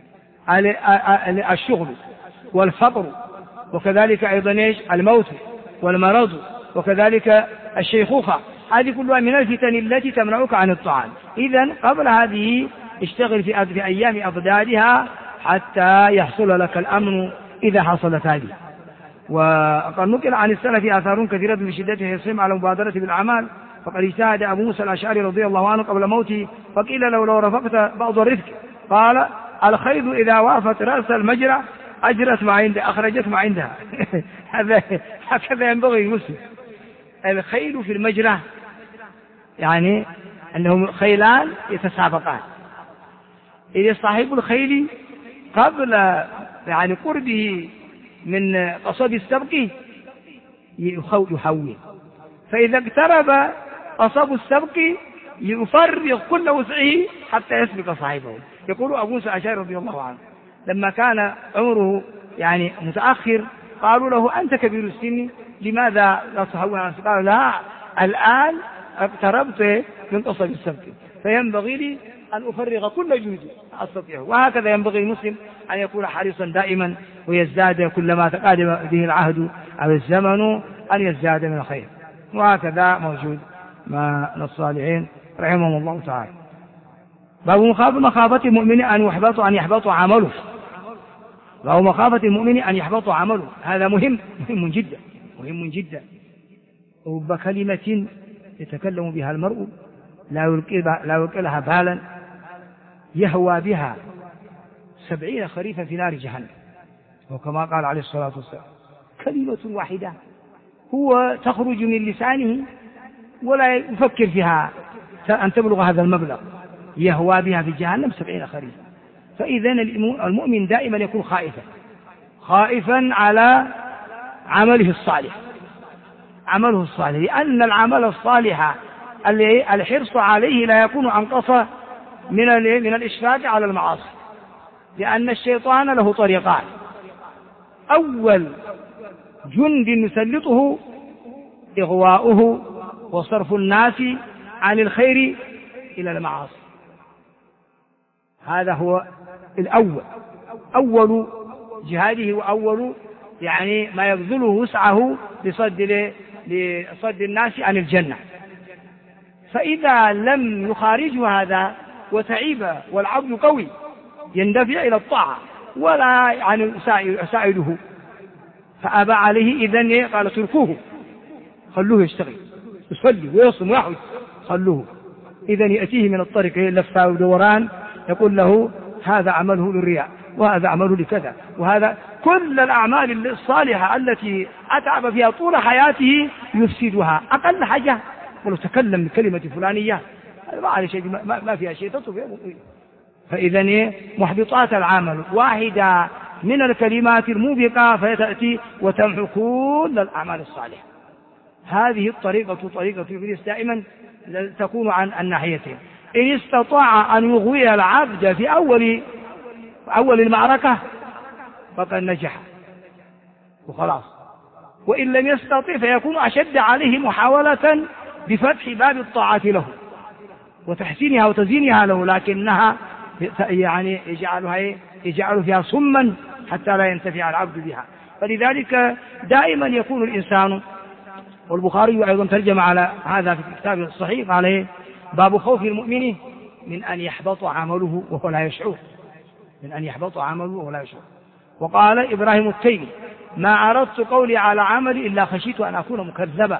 الشغل والفقر، وكذلك أيضا الموت والمرض، وكذلك الشيخوخة. هذه كلها من الفتن التي تمنعك عن الطعام. إذن قبل هذه اشتغل في أيام أضدادها حتى يحصل لك الأمن إذا حصلت هذه. وقد نقل عن السلف آثار كثيرة في شدة حرصهم على المبادرة بالأعمال، فقد اجتهد أبو موسى الأشعري رضي الله عنه قبل موته فقيل له: لو رفقت بعض الرفق، قال: الخيل إذا وافت رأس المجرى أجرت ما عندها أخرجت ما عندها. هكذا ينبغي المسلم. الخيل في المجرى يعني أنهم خيلان يتسابقان، إذا صاحب الخيل قبل يعني قربه من قصب السبق يحول، فإذا اقترب قصب السبق يفرغ كل وسعه حتى يسبق صاحبه. يقول أبو موسى الأشعري رضي الله عنه لما كان عمره يعني متأخر قالوا له: أنت كبير السن لماذا لا تهون عن السبق؟ قال: لا، الآن اقتربت من قصب السبق فينبغي لي أن أفرغ كل جهدي أستطيعه. وهكذا ينبغي المسلم أن يكون حريصا دائما ويزداد كلما تقادم به العهد أو الزمن أن يزداد من الخير. وهكذا موجود مع الصالحين رحمهم الله تعالى. باب مخافة المؤمن أن يحبط عمله. باب مخافة المؤمن أن يحبط عمله، هذا مهم جدا. رب كلمة يتكلم بها المرء لا يلقي لها بالا يهوى بها 70 خريفا في نار جهنم، وكما قال عليه الصلاة والسلام: كلمة واحدة هو تخرج من لسانه ولا يفكر فيها أن تبلغ هذا المبلغ، يهوى بها في جهنم 70 خريفا. فإذا المؤمن دائما يكون خائفا على عمله الصالح، لأن العمل الصالح الحرص عليه لا يكون أنقص من الإشفاق على المعاصي، لأن الشيطان له طريقان. أول جند نسلطه إغواؤه وصرف الناس عن الخير إلى المعاصي، هذا هو الأول، أول جهاده وأول يعني ما يبذله وسعه لصد الناس عن الجنة. فإذا لم يخارجه هذا وتعيب والعبد قوي يندفع إلى الطاعة ولا يعني يساعده، فأبى عليه إذن قال تركوه، خلوه يشتغل يصلي ويصوم ويحج، خلوه. إذن يأتيه من الطريق لفة ودوران يقول له هذا عمله للرياء وهذا عمله لكذا، وهذا كل الأعمال الصالحة التي أتعب فيها طول حياته يفسدها. أقل حاجة ولو تكلم بكلمة فلانية ما عليه شيء، ما فيها شيء تطلب. فإذن محبطات العمل واحدة من الكلمات الموبقة فتأتي وتمحو كل الأعمال الصالحة. هذه الطريقة طريقة إبليس دائما تكون عن الناحيتين. إن استطاع أن يغوي العبد في أول المعركة فقد نجح وخلاص، وإن لم يستطع فيكون أشد عليه محاولة بفتح باب الطاعة له وتحسينها وتزيينها له، لكنها يعني يجعل فيها صما حتى لا ينتفع العبد بها. فلذلك دائما يكون الإنسان، والبخاري أيضا ترجم على هذا في كتابه الصحيح عليه باب خوف المؤمن من أن يحبط عمله وهو لا يشعر، من أن يحبط عمله وهو لا يشعر. وقال إبراهيم التيمي ما عرضت قولي على عملي إلا خشيت أن أكون مكذبا.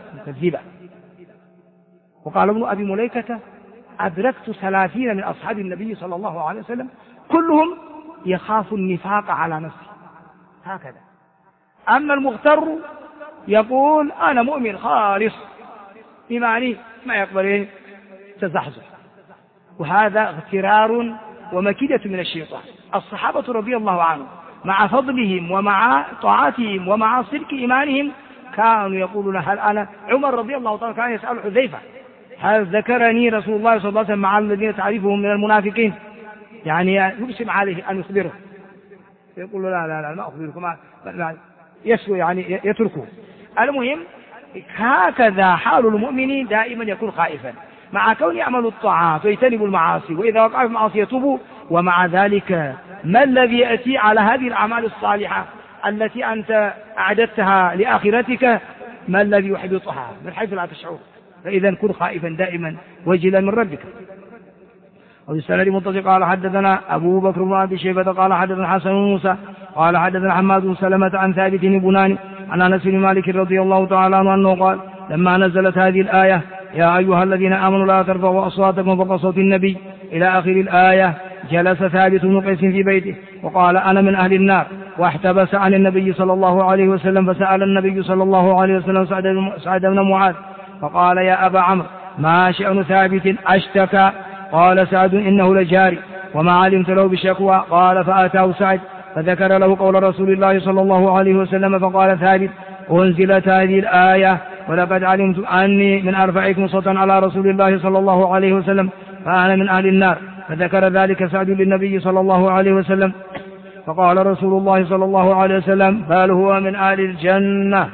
وقال ابن أبي مليكة أدركت 30 من أصحاب النبي صلى الله عليه وسلم كلهم يخاف النفاق على نفسه هكذا. أما المغتر يقول أنا مؤمن خالص إيماني ما يقبل تزحزح، وهذا اغترار ومكيدة من الشيطان. الصحابة رضي الله عنهم مع فضلهم ومع طاعتهم ومع صدق إيمانهم كانوا يقولون هل أنا عمر رضي الله تعالى كان يسأل حذيفة هل ذكرني رسول الله صلى الله عليه وسلم مع الذين تعرفهم من المنافقين، يعني يقسم عليه أن يخبره، يقول لا ما أخبركم، يسوي يعني يتركه. المهم هكذا حال المؤمن دائما يكون خائفا مع كون يعمل الطاعات ويجتنب المعاصي، وإذا وقع في المعاصي يتوب. ومع ذلك ما الذي يأتي على هذه الأعمال الصالحة التي أنت أعددتها لآخرتك، ما الذي يحبطها من حيث لا تشعر؟ فإذا كن خائفا دائما وجلا من ربك. وبالسند متصل قال حدثنا أبو بكر بن أبي شيبة قال حدثنا حسن بن موسى قال حدثنا حماد بن سلمة عن ثابت بن بنان عن أنس بن مالك رضي الله تعالى عنه أنه قال لما نزلت هذه الآية يا أيها الذين آمنوا لا ترفعوا أصواتكم فوق صوت النبي إلى آخر الآية جلس ثابت بن قيس في بيته وقال أنا من أهل النار، واحتبس عن النبي صلى الله عليه وسلم، فسأل النبي صلى الله عليه وسلم سعد بن معاذ فقال يا أبا عمرو ما شأن ثابت أشتكى؟ قال سعد إنه لجاري وما علمت له بشكوى. قال فأتاه سعد فذكر له قول رسول الله صلى الله عليه وسلم، فقال ثابت أنزلت هذه الآية ولقد علمت أني من أرفعكم صوتا على رسول الله صلى الله عليه وسلم فأنا من أهل النار. فذكر ذلك سعد للنبي صلى الله عليه وسلم، فقال رسول الله صلى الله عليه وسلم بل هو من أهل الجنة.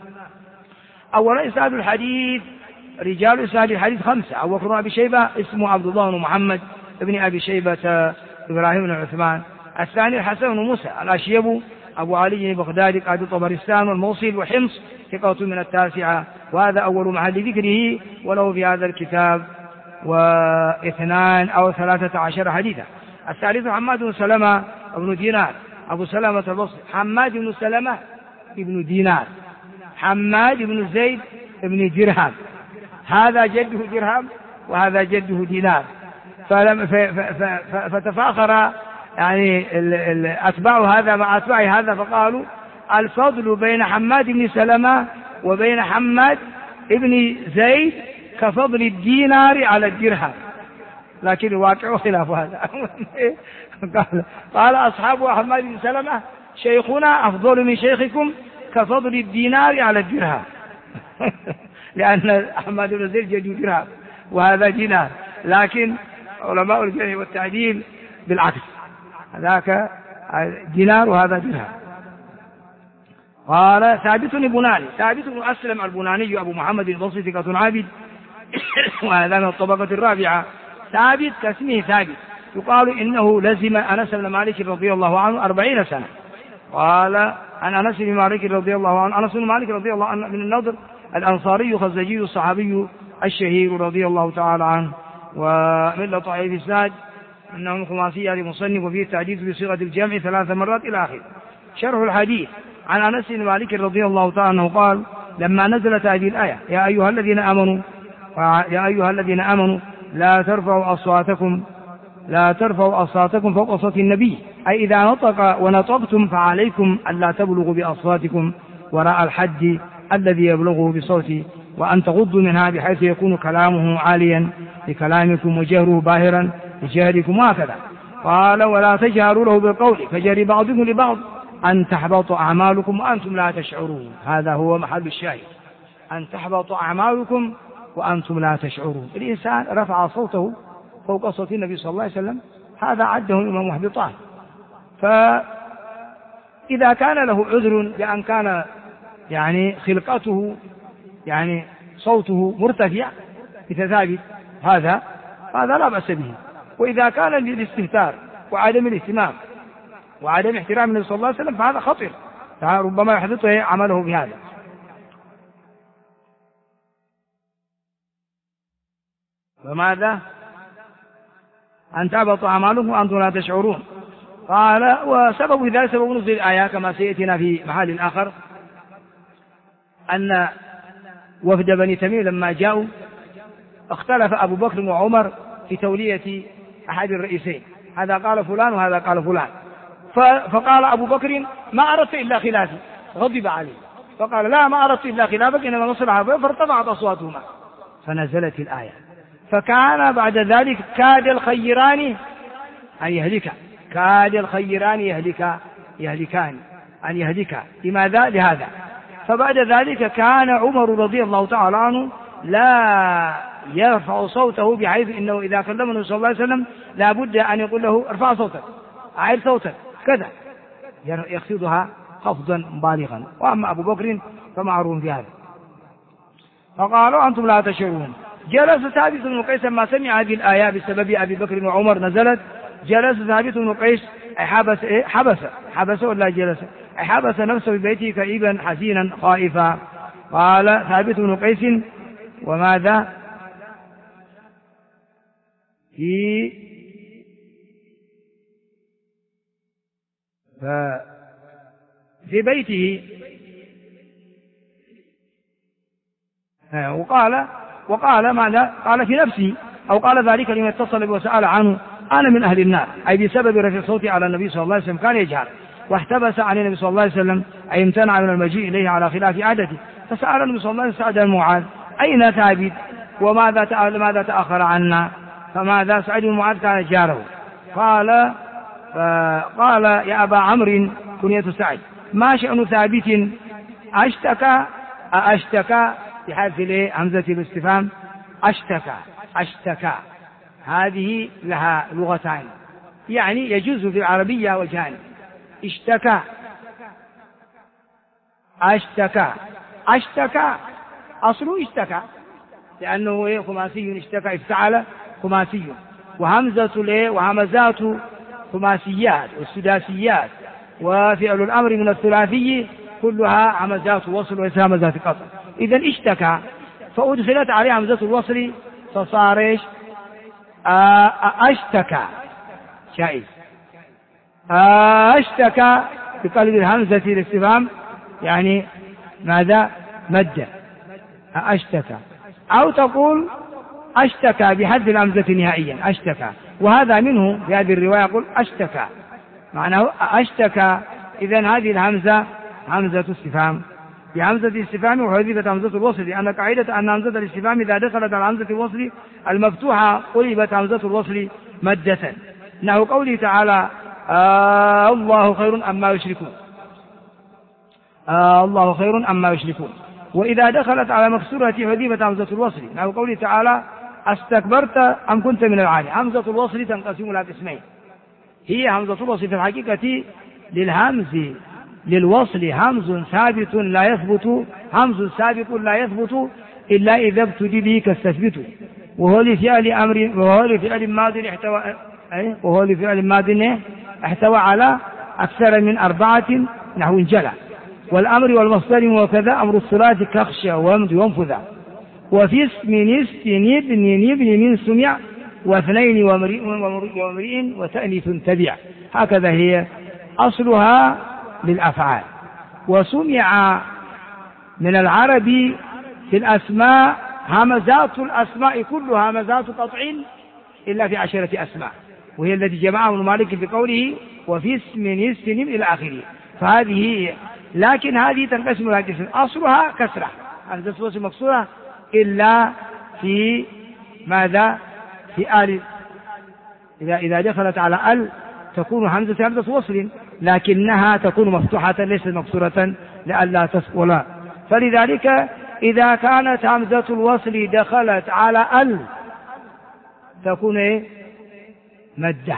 أولا إسناد الحديث، رجال إسناد الحديث 5. أبو بكر بن أبي شيبة اسمه عبد الله بن محمد ابن أبي شيبة إبراهيم بن عثمان. الثاني الحسن بن موسى الأشيب أبو علي البغدادي قاضي طبرستان والموصل وحمص ثقة من 9، وهذا أول محل ذكره، وله في هذا الكتاب 2 أو 13 حديثا. الثالث حماد بن سلمة بن دينار أبو سلمة البصري، حماد بن سلمة بن دينار، حماد بن زيد بن درهم، هذا جده درهم وهذا جده دينار، فتفاخر يعني أتباع هذا مع أتباع هذا، فقالوا الفضل بين حماد بن سلمة وبين حماد بن زيد كفضل الدينار على الدرهم، لكن الواقع خلاف هذا. قال أصحاب حماد بن سلمة شيخنا أفضل من شيخكم كفضل الدينار على الدرهم، لأن حماد بن زيد جد درهم وهذا دينار، لكن علماء الجرح والتعديل بالعكس، هذاك دينار وهذا درهم. قال ثابت بناني، ثابت بن أسلم البناني أبو محمد البصري ثقة عابد وهذا من الطبقة الرابعة. ثابت كاسمه ثابت، يقال إنه لزم أنس بن مالك رضي الله عنه 40 سنة. قال عن أنس بن مالك رضي الله عنه، أنس بن مالك رضي الله عنه من النضر الأنصاري خزرجي الصحابي الشهير رضي الله تعالى عنه، ومن لطائف الإسناد أنه من خماسية لمصنف، وفيه التحديث بصيغة الجمع 3 مرات إلى آخره. شرح الحديث عن أنس بن مالك رضي الله تعالى عنه قال لما نزلت هذه الآية يا أيها الذين آمنوا لا ترفعوا أصواتكم فوق صوت النبي، أي إذا نطق ونطقتم فعليكم ألا تبلغوا بأصواتكم وراء الحد الذي يبلغه بصوته، وأن تغضوا منها بحيث يكون كلامه عاليا لكلامكم وجهره باهرا لجهركم، وهكذا. قال ولا تجهروا له بالقول كجهر بعضكم لبعض أن تحبط أعمالكم وأنتم لا تشعرون. هذا هو محل الشاهد، أن تحبط أعمالكم وأنتم لا تشعرون. الإنسان رفع صوته فوق صوت النبي صلى الله عليه وسلم، هذا عده الإمام محبطان. فإذا كان له عذر بأن كان يعني خلقته يعني صوته مرتفع مثل ثابت هذا لا بأس به. وإذا كان للاستهتار وعدم الاهتمام وعدم احترام النبي صلى الله عليه وسلم فهذا خطر، ربما يحدثه عمله بهذا. فماذا؟ أن تحبط أعمالكم وأنتم لا تشعرون. قال وسبب ذلك سبب نزول الآية كما سيأتينا في محل آخر، أن وفد بني تميم لما جاءوا اختلف أبو بكر وعمر في تولية أحد الرئيسين، هذا قال فلان وهذا قال فلان، فقال أبو بكر ما أردت إلا خلافي، غضب عليه فقال لا ما أردت إلا خلافك إنما نصلح، فارتفعت أصواتهما فنزلت الآية. فكان بعد ذلك كاد الخيران أن يهلكا، كاد الخيران يهلكان أن يهلكا. لماذا؟ لهذا. فبعد ذلك كان عمر رضي الله تعالى عنه لا يرفع صوته بحيث إنه إذا كلمه النبي صلى الله عليه وسلم لا بد أن يقول له ارفع صوتك، أعد صوتك كذا، يخفضها خفضا بالغا. وأما أبو بكر فمعروف في هذا. فقالوا أنتم لا تشعرون. جلس ثابت بن قيس لما سمع هذه الآية بسبب أبي بكر وعمر نزلت، جلس ثابت بن قيس حبس ولا جلس حبس نفسه في بيته كئيبا حزينا خائفا. قال ثابت بن قيس وماذا في بيته، وقال ماذا؟ قال في نفسه، أو قال ذلك لما اتصل به وسأل عنه أنا من أهل النار، أي بسبب رفع صوته على النبي صلى الله عليه وسلم كان يجهر، واحتبس عن النبي صلى الله عليه وسلم أي امتنع من المجيء إليه على خلاف عادته. فسأل النبي صلى الله عليه وسلم سعد بن معاذ أين ثابت وماذا تأخر عنا؟ فماذا؟ سعد بن معاذ كان جاره. قال يا أبا عمرو كنية سعد ما شأن ثابت أشتكى بحذف همزة الاستفهام، أشتكى هذه لها لغتان، يعني يجوز في العربية وجهان. أشتكى أصله اشتكى لأنه خماسي، اشتكى افتعل خماسي، وهمزات خماسيات والسداسيات، وفعل الأمر من الثلاثي كلها همزات وصل وليس همزات قطع. إذن اشتكى فأدخلت عليه همزة الوصل فصار أشتكى شائز. أشتكى بقلب الهمزة الاستفهام يعني ماذا؟ مد أشتكى، أو تقول أشتكى بحذف الهمزة نهائيا أشتكى، وهذا منه في هذه الرواية يقول أشتكى معناه أشتكى. إذن هذه الهمزة همزة استفهام بهمزة الاستفهام وحذفت همزة الوصل، لأن قاعدة أن همزة الاستفهام إذا دخلت على همزة الوصل المفتوحة قلبت همزة الوصل مدة، نحو قوله تعالى الله خير أما يشركون، الله خير أما يشركون. وإذا دخلت على مكسورة حذفت همزة الوصل، نحو قوله تعالى أستكبرت أم كنت من العالي. همزة الوصل تنقسم إلى قسمين، هي همزة الوصل في الحقيقة للوصل همز ثابت لا يثبت، همز ثابت لا يثبت إلا إذا ابتدي به كاستثبت، وهو لفعل أمر، وهو لفعل ماض احتوى على أكثر من 4 نحو جلى، والأمر والمصدر وكذا أمر الصلاة كخشى ومد وانفذا، وفي اسم نست نبن نبن من سمع، واثنين وامرئ وتأنيث تبع. هكذا هي أصلها للأفعال. وسمع من العرب في الأسماء همزات الأسماء كلها همزات قطع إلا في 10 أسماء، وهي التي جمعها ابن مالك في قوله وفي اسم نستن إلى آخره. فهذه لكن هذه تنقسم إلى قسم، أصلها كسرة همزة الوصل مكسورة إلا في ماذا؟ في آل، إذا دخلت على ال تكون همزة وصل، لكنها تكون مفتوحة ليست مكسورة لئلا تثقل. فلذلك إذا كانت همزة الوصل دخلت على ال تكون مدة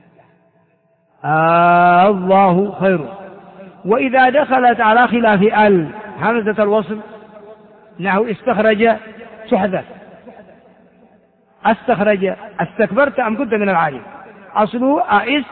الله خير. وإذا دخلت على خلاف ال همزة الوصل نحو استخرج تحذف، استخرج استكبرت أم كنت من العالي، أصله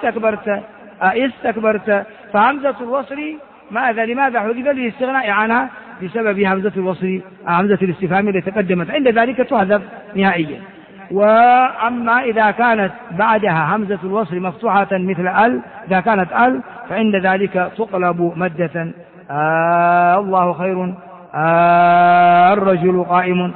استكبرت. فهمزة الوصل لماذا حذف؟ للاستغناء عنها بسبب همزة الوصل همزة الاستفهام التي تقدمت، عند ذلك تحذف نهائيا. وأما إذا كانت بعدها همزة الوصل مفتوحة مثل ال، إذا كانت ال فعند ذلك تقلب مدة الله خير الرجل قائم.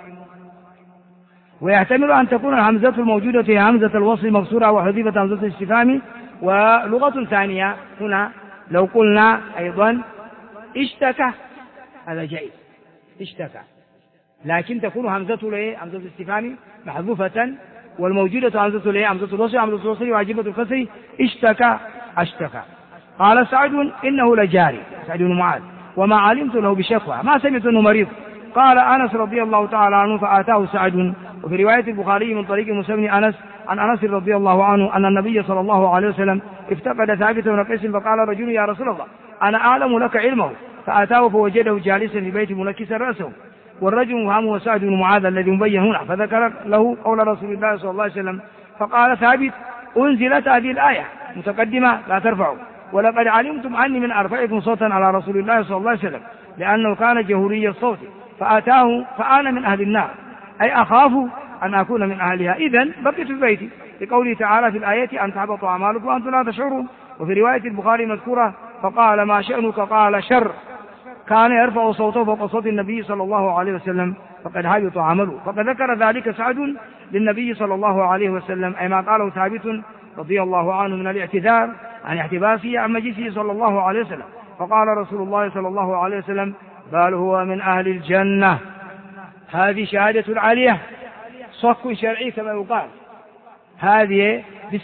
ويحتمل أن تكون الهمزة الموجودة في همزة الوصل مكسورة وحذفت همزة الاستفهام. ولغة ثانية هنا لو قلنا أيضا اشتكى، هذا جائز اشتكى، لكن تكون همزة الاستفهام محذوفة، والموجودة همزة الوصل واجبة الكسر اشتكى أشتكى. قال سعد إنه لجاري، سعد بن معاذ، وما علمت له بشكوى، ما سمعت أنه مريض. قال أنس رضي الله تعالى عنه فآتاه سعد. وفي رواية البخاري من طريق موسى بن أنس عن أنس رضي الله عنه أن النبي صلى الله عليه وسلم افتقد ثابت بن قيس، فقال رجل يا رسول الله أنا أعلم لك علمه، فأتاه فوجده جالسا في بيت منكسا رأسه، والرجل مفهمه سعد بن معاذ الذي مبين هنا، فذكر له قول رسول الله صلى الله عليه وسلم، فقال ثابت أنزلت هذه الآية متقدمة لا ترفعوا، ولقد علمتم أني من أرفعكم صوتا على رسول الله صلى الله عليه وسلم، لأنه كان جهوري الصوت، فأتاه فأنا من أهل النار، أي أخاف أن أكون من أهلها، إذن بقيت في بيتي، لقوله تعالى في الآية أن تحبط أعمالكم وأنتم لا تشعرون. وفي رواية البخاري مذكورة فقال ما شأنك؟ قال شر، كان يرفع صوته فوق صوت النبي صلى الله عليه وسلم فقد هبط عمله. فقد ذكر ذلك سعد للنبي صلى الله عليه وسلم، أي ما قاله ثابت رضي الله عنه من الاعتذار عن احتباسه عن مجلسه صلى الله عليه وسلم. فقال رسول الله صلى الله عليه وسلم بل هو من أهل الجنة. هذه شهادة عالية، صك شرعي كما يقال، هذه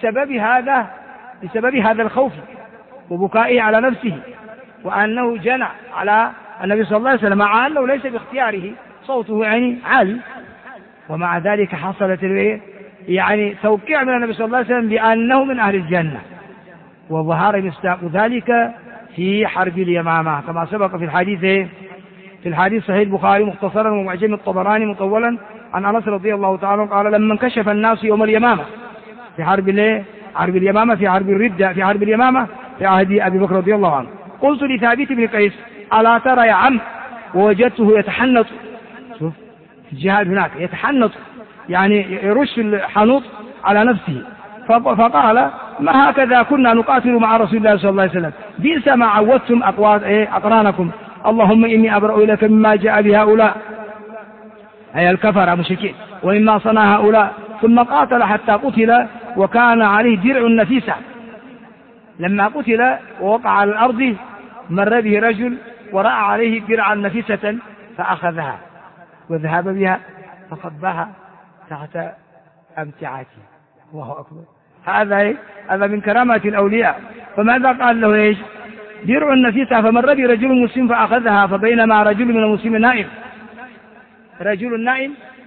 بسبب هذا الخوف وبكائه على نفسه، وأنه جنى على النبي صلى الله عليه وسلم مع أنه ليس باختياره، صوته يعني عالي، ومع ذلك حصلت توقيع من النبي صلى الله عليه وسلم بأنه من أهل الجنة. وظهر مصداق ذلك في حرب اليمامة كما سبق في الحديث صحيح البخاري مختصرا ومعجم الطبراني مطولا عن أنس رضي الله تعالى قال لما انكشف الناس يوم اليمامة في حرب اليمامة في حرب الردة في حرب اليمامة في عهد أبي بكر رضي الله عنه، قلت لثابت بن قيس ألا ترى يا عم، ووجدته يتحنط، شوف في الجهاد هناك يتحنط يعني يرش الحنوط على نفسه، فقال ما هكذا كنا نقاتل مع رسول الله صلى الله عليه وسلم، بئس ما عودتم أقرانكم، اللهم إني أبرأ إليك مما جاء بهؤلاء أي الكفر مشركين ومما صنع هؤلاء. ثم قاتل حتى قتل وكان عليه درع نفيسة، لما قتل ووقع على الأرض مر به رجل ورأى عليه درعا نفيسة فأخذها وذهب بها فصبها تحت أمتعته. الله أكبر، هذا من كرامات الأولياء. فماذا قال له إيش؟ درع نفيسة، فمر به رجل مسلم فأخذها، فبينما رجل من المسلمين نائم، رجل نائم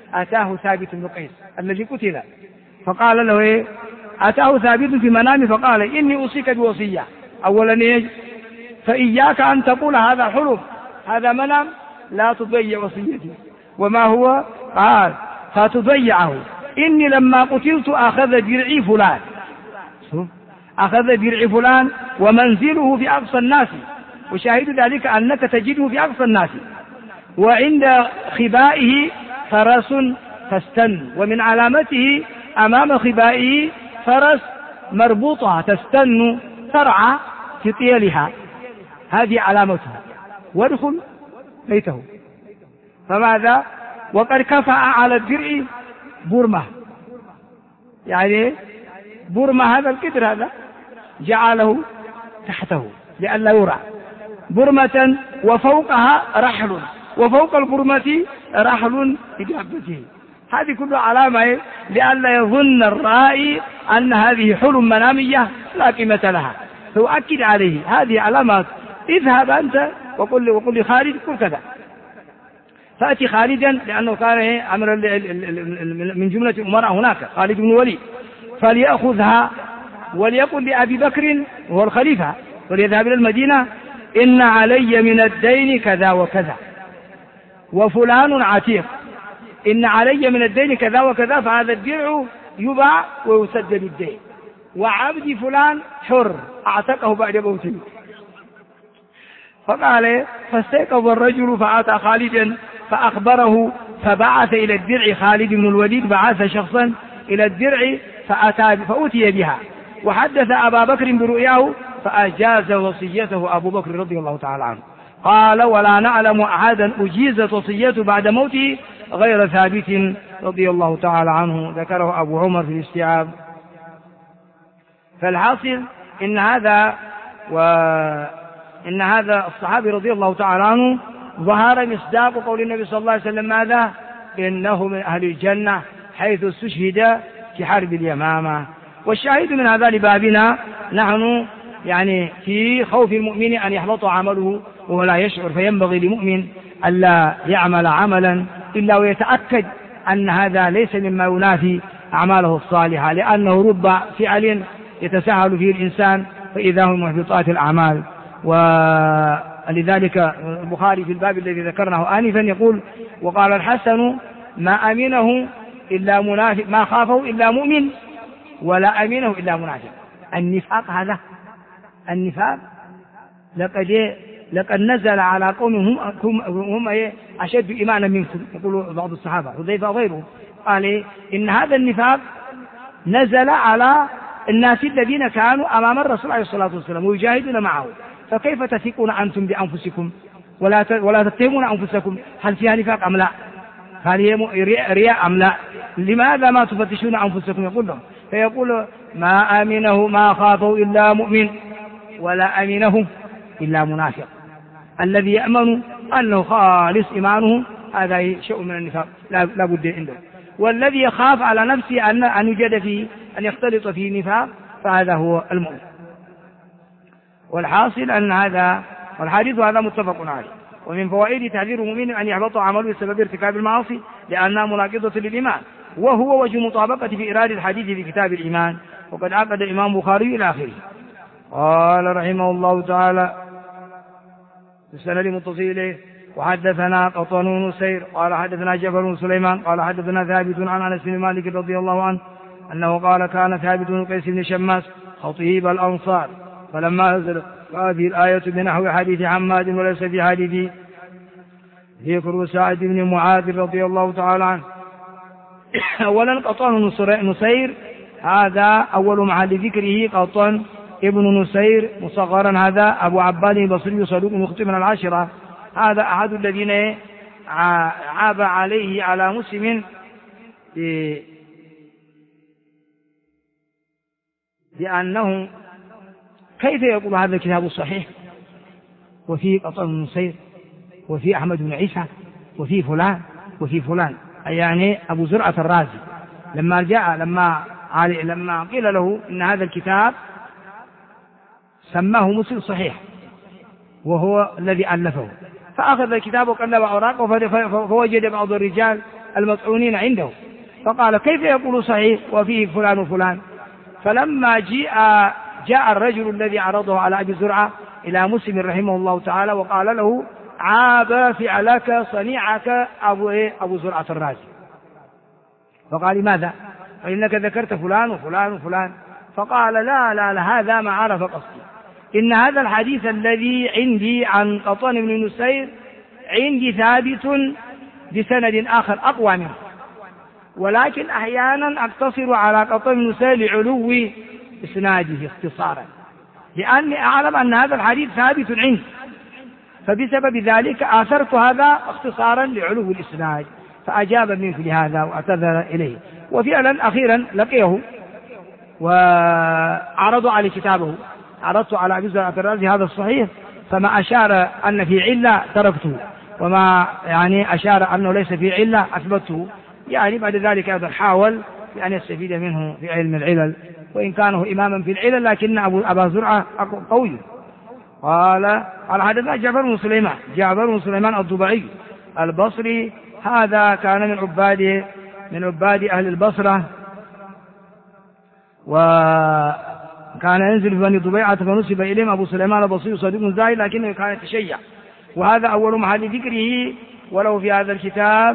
أتاه ثابت بن قيس الذي قتل، فقال له إيه؟ أتاه ثابت في منامه فقال إني أوصيك بوصية، أولا إيه؟ فإياك أن تقول هذا حلم، هذا منام، لا تضيع وصيتي. وما هو؟ قال فتضيعه، إني لما قتلت أخذ درعي فلان، أخذ درعي فلان ومنزله في أقصى الناس، وشاهد ذلك أنك تجده في أقصى الناس، وعند خبائه فرس تستن، ومن علامته أمام خبائه فرس مربوطة تستن ترعى في طيلها، هذه علامتها، وادخل بيته. فماذا؟ وقد كفأ على الدرع برمة، يعني برمة هذا القدر هذا جعله تحته لئلا يرى، برمة وفوقها رحل، وفوق البرمة رحل بدابته. هذه كلها علامة لئلا يظن الرائي أن هذه حلم منامية لا قيمة لها، فأؤكد عليه هذه علامات. اذهب أنت وقل لخالد قل كذا، فأتي خالدا لأنه كان أمر من جملة أمراء هناك خالد بن الوليد، فليأخذها وليقل لأبي بكر وهو الخليفة وليذهب إلى المدينة إن علي من الدين كذا وكذا، وفلان عتيق، إن علي من الدين كذا وكذا، فهذا الدرع يباع ويسدد الدين، وعبد فلان حر أعتقه بعد موته. فقال فاستيقظ الرجل فأتى خالدا فأخبره، فبعث إلى الدرع خالد بن الوليد، بعث شخصا إلى الدرع فأتي بها، وحدث أبا بكر برؤياه فأجاز وصيته أبو بكر رضي الله تعالى عنه. قال ولا نعلم أحدا أجيزت وصيته بعد موته غير ثابت رضي الله تعالى عنه، ذكره أبو عمر في الاستيعاب. فالحاصل إن هذا الصحابي رضي الله تعالى عنه ظهر مصداق قول النبي صلى الله عليه وسلم ماذا؟ إنه من أهل الجنة حيث استشهد في حرب اليمامة. والشاهد من هذا لبابنا نحن يعني في خوف المؤمن أن يحبط عمله وهو لا يشعر، فينبغي للمؤمن ألا يعمل عملا إلا ويتأكد أن هذا ليس مما ينافي أعماله الصالحة، لأنه رب فعل يتساهل فيه الإنسان فإذا هم محبطات الأعمال. ولذلك البخاري في الباب الذي ذكرناه آنفا يقول وقال الحسن ما أمنه إلا منافق، ما خافه إلا مؤمن ولا أمنه إلا منافق. النفاق هذا النفاق لقد نزل على قوم هم أشد إيمانا منكم، يقول بعض الصحابة حذيفة وغيره، قال إن هذا النفاق نزل على الناس الذين كانوا أمام الرسول عليه الصلاة والسلام ويجاهدون معه، فكيف تثقون أنتم بأنفسكم ولا تتهمون أنفسكم هل فيها نفاق أم لا، هل هي رياء أم لا، لماذا ما تفتشون أنفسكم؟ يقول لهم فيقول ما أمنه ما خافوا إلا مؤمن ولا أمنه إلا منافق. الذي يأمن أنه خالص إيمانه هذا شيء من النفاق لا بد عنده، والذي يخاف على نفسه أن يوجد فيه أن يختلط فيه نفاق فهذا هو المؤمن. والحاصل أن هذا والحديث هذا متفق عليه. ومن فوائد تحذير المؤمن أن يحبط عمله بسبب ارتكاب المعاصي لأنها مناقضة للإيمان، وهو وجه مطابقة في إيراد الحديث في كتاب الإيمان، وقد عقد الإمام البخاري إلى آخره. قال رحمه الله تعالى بالسند المتصل إليه وحدثنا قطن بن سير قال حدثنا جعفر بن سليمان قال حدثنا ثابت عن أنس بن مالك رضي الله عنه أنه قال كان ثابت بن قيس بن شماس خطيب الأنصار، فلما نزلت هذه الآية بنحو حديث حماد وليس في حديث ذكر سعد بن معاذ رضي الله تعالى عنه. أولا قطن نسير هذا أول محل ذكره، قطن ابن نسير مصغرا هذا أبو عباد البصري صدوق مخطئ من العاشرة، هذا أحد الذين عاب عليه على مسلم بأنه كيف يقول هذا الكتاب الصحيح وفي قطن بن نسير وفي أحمد بن عيسى وفي فلان وفي فلان، يعني أبو زرعة الرازي لما قيل له إن هذا الكتاب سماه مسلم صحيح وهو الذي ألفه، فأخذ الكتاب وقلب أوراقه فوجد بعض الرجال المطعونين عنده، فقال كيف يقول صحيح وفيه فلان وفلان؟ فلما جاء الرجل الذي عرضه على أبي زرعة إلى مسلم رحمه الله تعالى وقال له عاب فعلك صنيعك أبو زرعة الرازي، فقال لماذا؟ فإنك ذكرت فلان وفلان وفلان. فقال لا هذا ما عرف قصدي، إن هذا الحديث الذي عندي عن قطان بن نسير عندي ثابت بسند آخر أقوى منه، ولكن أحيانا أقتصر على قطان بن نسير لعلو إسناده اختصارا، لأني أعلم أن هذا الحديث ثابت عندي، فبسبب ذلك آثرت هذا اختصارا لعلو الإسناد. فأجاب من مثل هذا واعتذر إليه، وفعلا أخيرا لقيه وعرضوا على كتابه، عرضت على أبي زرعة الرازي هذا الصحيح، فما أشار أن في علة تركته، وما يعني أشار أنه ليس في علة أثبته. يعني بعد ذلك أيضا حاول أن يستفيد منه في علم العلل، وإن كانه إماما في العلل لكن أبا زرعة قوي. قال حدثنا جعفر بن سليمان الضبعي البصري، هذا كان من عباد أهل البصرة، وكان ينزل في بني ضبيعة فنسب إليهم أبو سليمان البصري صديق زاهد لكنه كان يتشيع، وهذا أول محل ذكره، ولو في هذا الكتاب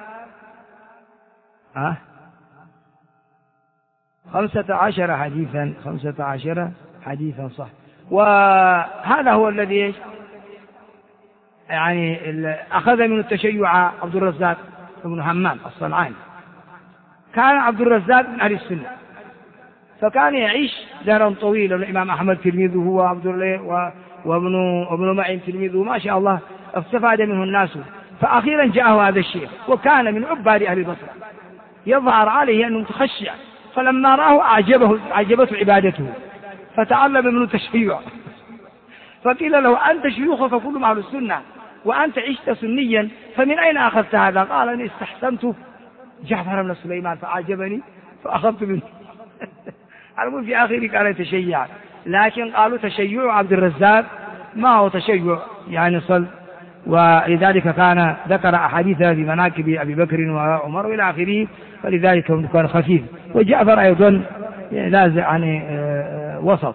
15 حديثا صح. وهذا هو الذي يعني أخذ من التشيع عبد الرزاق بن همام الصنعاني. كان عبد الرزاق من أهل السنة، فكان يعيش دهرا طويلا، الإمام أحمد تلميذه وعبد الله وابن معين تلميذه، ما شاء الله استفاد منه الناس. فأخيرا جاءه هذا الشيخ، وكان من عباد أهل البصرة، يظهر عليه أنه متخشع، فلما رآه أعجبته عبادته، فتعلم منه التشيع. فقيل له أنت شيوخك كلهم أهل السنة وأنت عشت سنيا، فمن أين أخذت هذا؟ قال أني استحسنت جعفر بن سليمان فأعجبني فأخذت منه. المهم في آخره كان يتشيع، لكن قالوا تشيع عبد الرزاق ما هو تشيع يعني صل، ولذلك كان ذكر أحاديث في مناكب أبي بكر وعمر وإلى آخره، فلذلك كان خفيف. وجعفر أيضا لازع يعني وسط،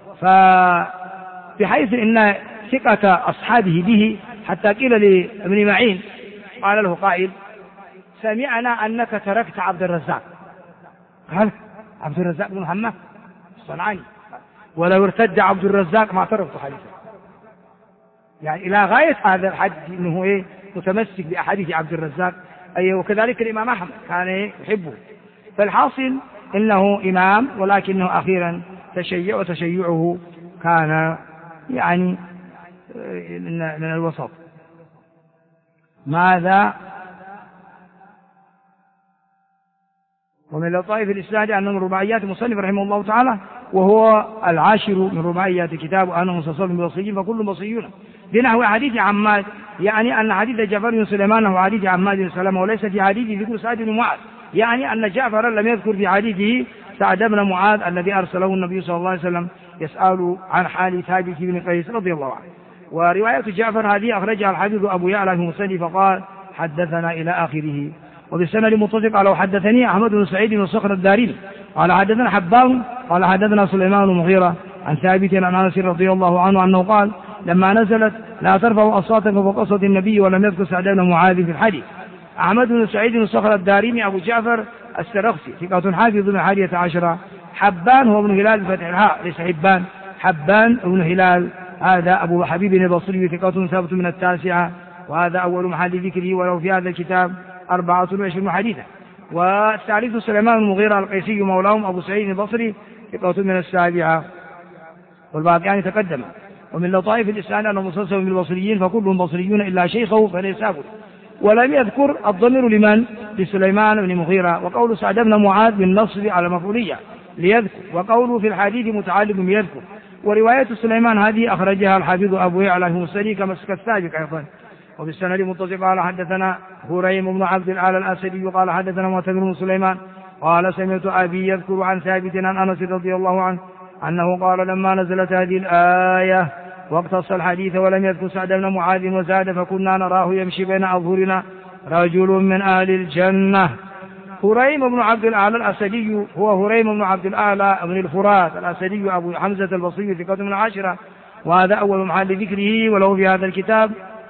بحيث إن ثقة أصحابه به حتى قيل لابن معين، قال له قائل سمعنا أنك تركت عبد الرزاق، قال عبد الرزاق بن همام الصنعاني، ولو ارتد عبد الرزاق ما تركت حديثه، يعني إلى غاية هذا الحد أنه متمسك بأحاديث عبد الرزاق. وكذلك الإمام أحمد كان يحبه. فالحاصل إنه إمام، ولكنه أخيرا تشيع، وتشيعه كان يعني من الوسط. ماذا؟ ومن لطائف الإسناد أنه من رباعيات المصنف رحمه الله تعالى، وهو العاشر من رباعيات كتاب أنه متصل ببصريين فكل بصريون بنحو حديث عماد، يعني أن حديث جعفر بن سليمان هو حديث عماد بن سلمة، وليس في حديث ذكر سعد بن معاذ، يعني أن جعفر لم يذكر في حديثه سعد بن معاذ الذي أرسله النبي صلى الله عليه وسلم يسأل عن حال ثابت بن قيس رضي الله عنه. ورواية جعفر هذه أخرجها الحافظ أبو يعلى في مسنده فقال حدثنا إلى آخره. وبالسند المتصل قال حدثني أحمد بن سعيد بن صخر الدارمي قال حدثنا حبان قال حدثنا سليمان بن مغيرة عن ثابت عن أنس رضي الله عنه أنه قال لما نزلت لا ترفعوا أصواتكم فوق صوت النبي ولم يذكر سعد بن معاذ في الحديث. أحمد بن سعيد بن صخر الدارمي أبو جعفر السرخسي ثقة حافظ من 11. حبان هو ابن هلال بفتح الهاء ليس حبان، حبان ابن هلال هذا أبو حبيب البصري ثقة ثابت من 9، وهذا أول محل ذكره، ولو في هذا الكتاب 24 حديثا. والثالث سليمان المغيرة القيسي مولاهم أبو سعيد البصري ثقة من 7، والباقيان تقدم. ومن لطائف الإسلام أنه مسلسل بالبصريين فكلهم بصريون إلا شيخه فليس أبوه. ولم يذكر الضمير لمن؟ لسليمان بن مغيرة. وقول سعد بن معاذ بالنصب على مفعولية ليذكر، وقوله في الحديث متعلق بيذكر. ورواية سليمان هذه أخرجها الحافظ أبو يعلى في مسنده كما السابق أيضا. وبالسند المتصل قال حدثنا هريم بن عبد الأعلى الأسدي قال حدثنا معتمر بن سليمان قال سمعت أبي يذكر عن ثابت عن أنس رضي الله عنه أنه قال لما نزلت هذه الآية واقتص الحديث ولم يذكر سعد بن معاذ وزاد فكنا نراه يمشي بين أظهرنا رجل من أهل الجنة. هريم بن عبد الأعلى الأسدي هو هريم بن عبد الأعلى بن الفرات الأسدي أبو حمزة البصري ثقة من العاشرة، وهذا أول محل ذكره، وله في هذا الكتاب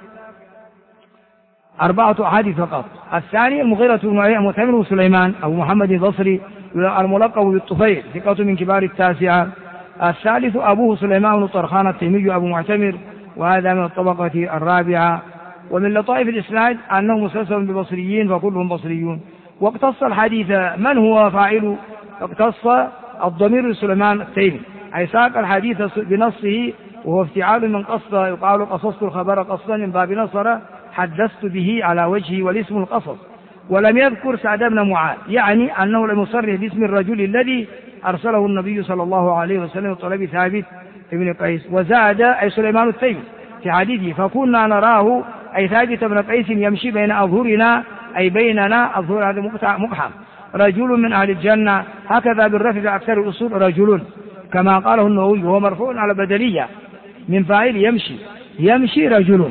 4 أحاديث فقط. الثاني المغيرة بن معتمر بن سليمان أبو محمد البصري الملقب بالطفيل ثقة من كبار التاسعة. الثالث أبوه سليمان بن طرخان التيمي أبو معتمر، وهذا من الطبقة الرابعة. ومن لطائف الإسناد أنه مسلسل ببصريين فكلهم بصريون. واقتص الحديث من هو فاعل، اقتص الضمير سليمان التيمي، أي ساق الحديث بنصه، وهو افتعال من قص، يقال قصصت الخبر قصا من باب نصر، حدثت به على وجهه، والاسم القصص. ولم يذكر سعد بن معاذ، يعني أنه لم يصرح باسم الرجل الذي أرسله النبي صلى الله عليه وسلم طلب ثابت بن قيس. وزاد أي سليمان التيمي في حديثه فكنا نراه أي ثابت بن قيس يمشي بين أظهرنا، أي بيننا، الظهر هذا مقحم، رجل من أهل الجنة. هكذا بالرفع في أكثر الأصول رجل، كما قاله النووي، وهو مرفوع على بدلية من فاعل يمشي رجل،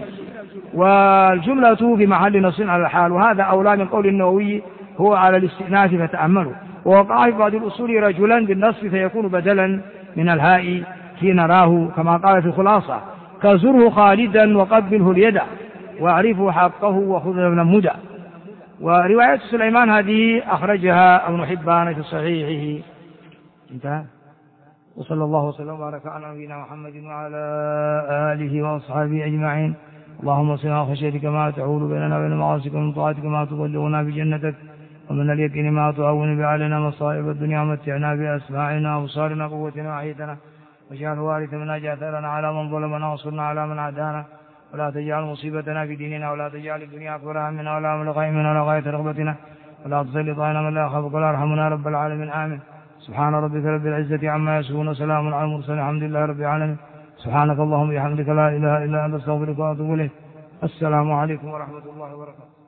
والجملة في محل نصب على الحال، وهذا أولى من قول النووي هو على الاستئناف فتأملوا. ووقع في بعض الأصول رجلا بالنصب فيكون بدلا من الهاء في نراه، كما قال في الخلاصة: كزره خالدا وقبله اليد واعرفه حقه وخذ من المدى. ورواية سليمان هذه أخرجها ابن حبان في صحيحه. انتهى. وصلى الله وسلم وبارك على نبينا محمد وعلى آله وأصحابه أجمعين. اللهم صل على خشيتك ما تحول بيننا وبين معاصيك، ومن طاعتك ما تبلغنا بجنتك، ومن اليقين ما تعون بعلنا مصائب الدنيا، ومتعنا بأسماعنا وأبصارنا قوتنا وحيتنا، واجعل الوارث منا جاثرنا على من ظلمنا، وانصرنا على من عادانا، ولا تجعل مصيبتنا في ديننا، ولا تجعل الدنيا أكبر همنا ولا مبلغ علمنا ولا غاية رغبتنا، ولا تسلط علينا من لا يخافك ولا يرحمنا رب العالمين. آمين. سبحان ربك رب العزة عما يصفون، وسلام على المرسلين، الحمد لله رب العالمين. سبحانك اللهم وبحمدك لا إله إلا أنت، أستغفرك وأتوب إليك. السلام عليكم ورحمة الله وبركاته.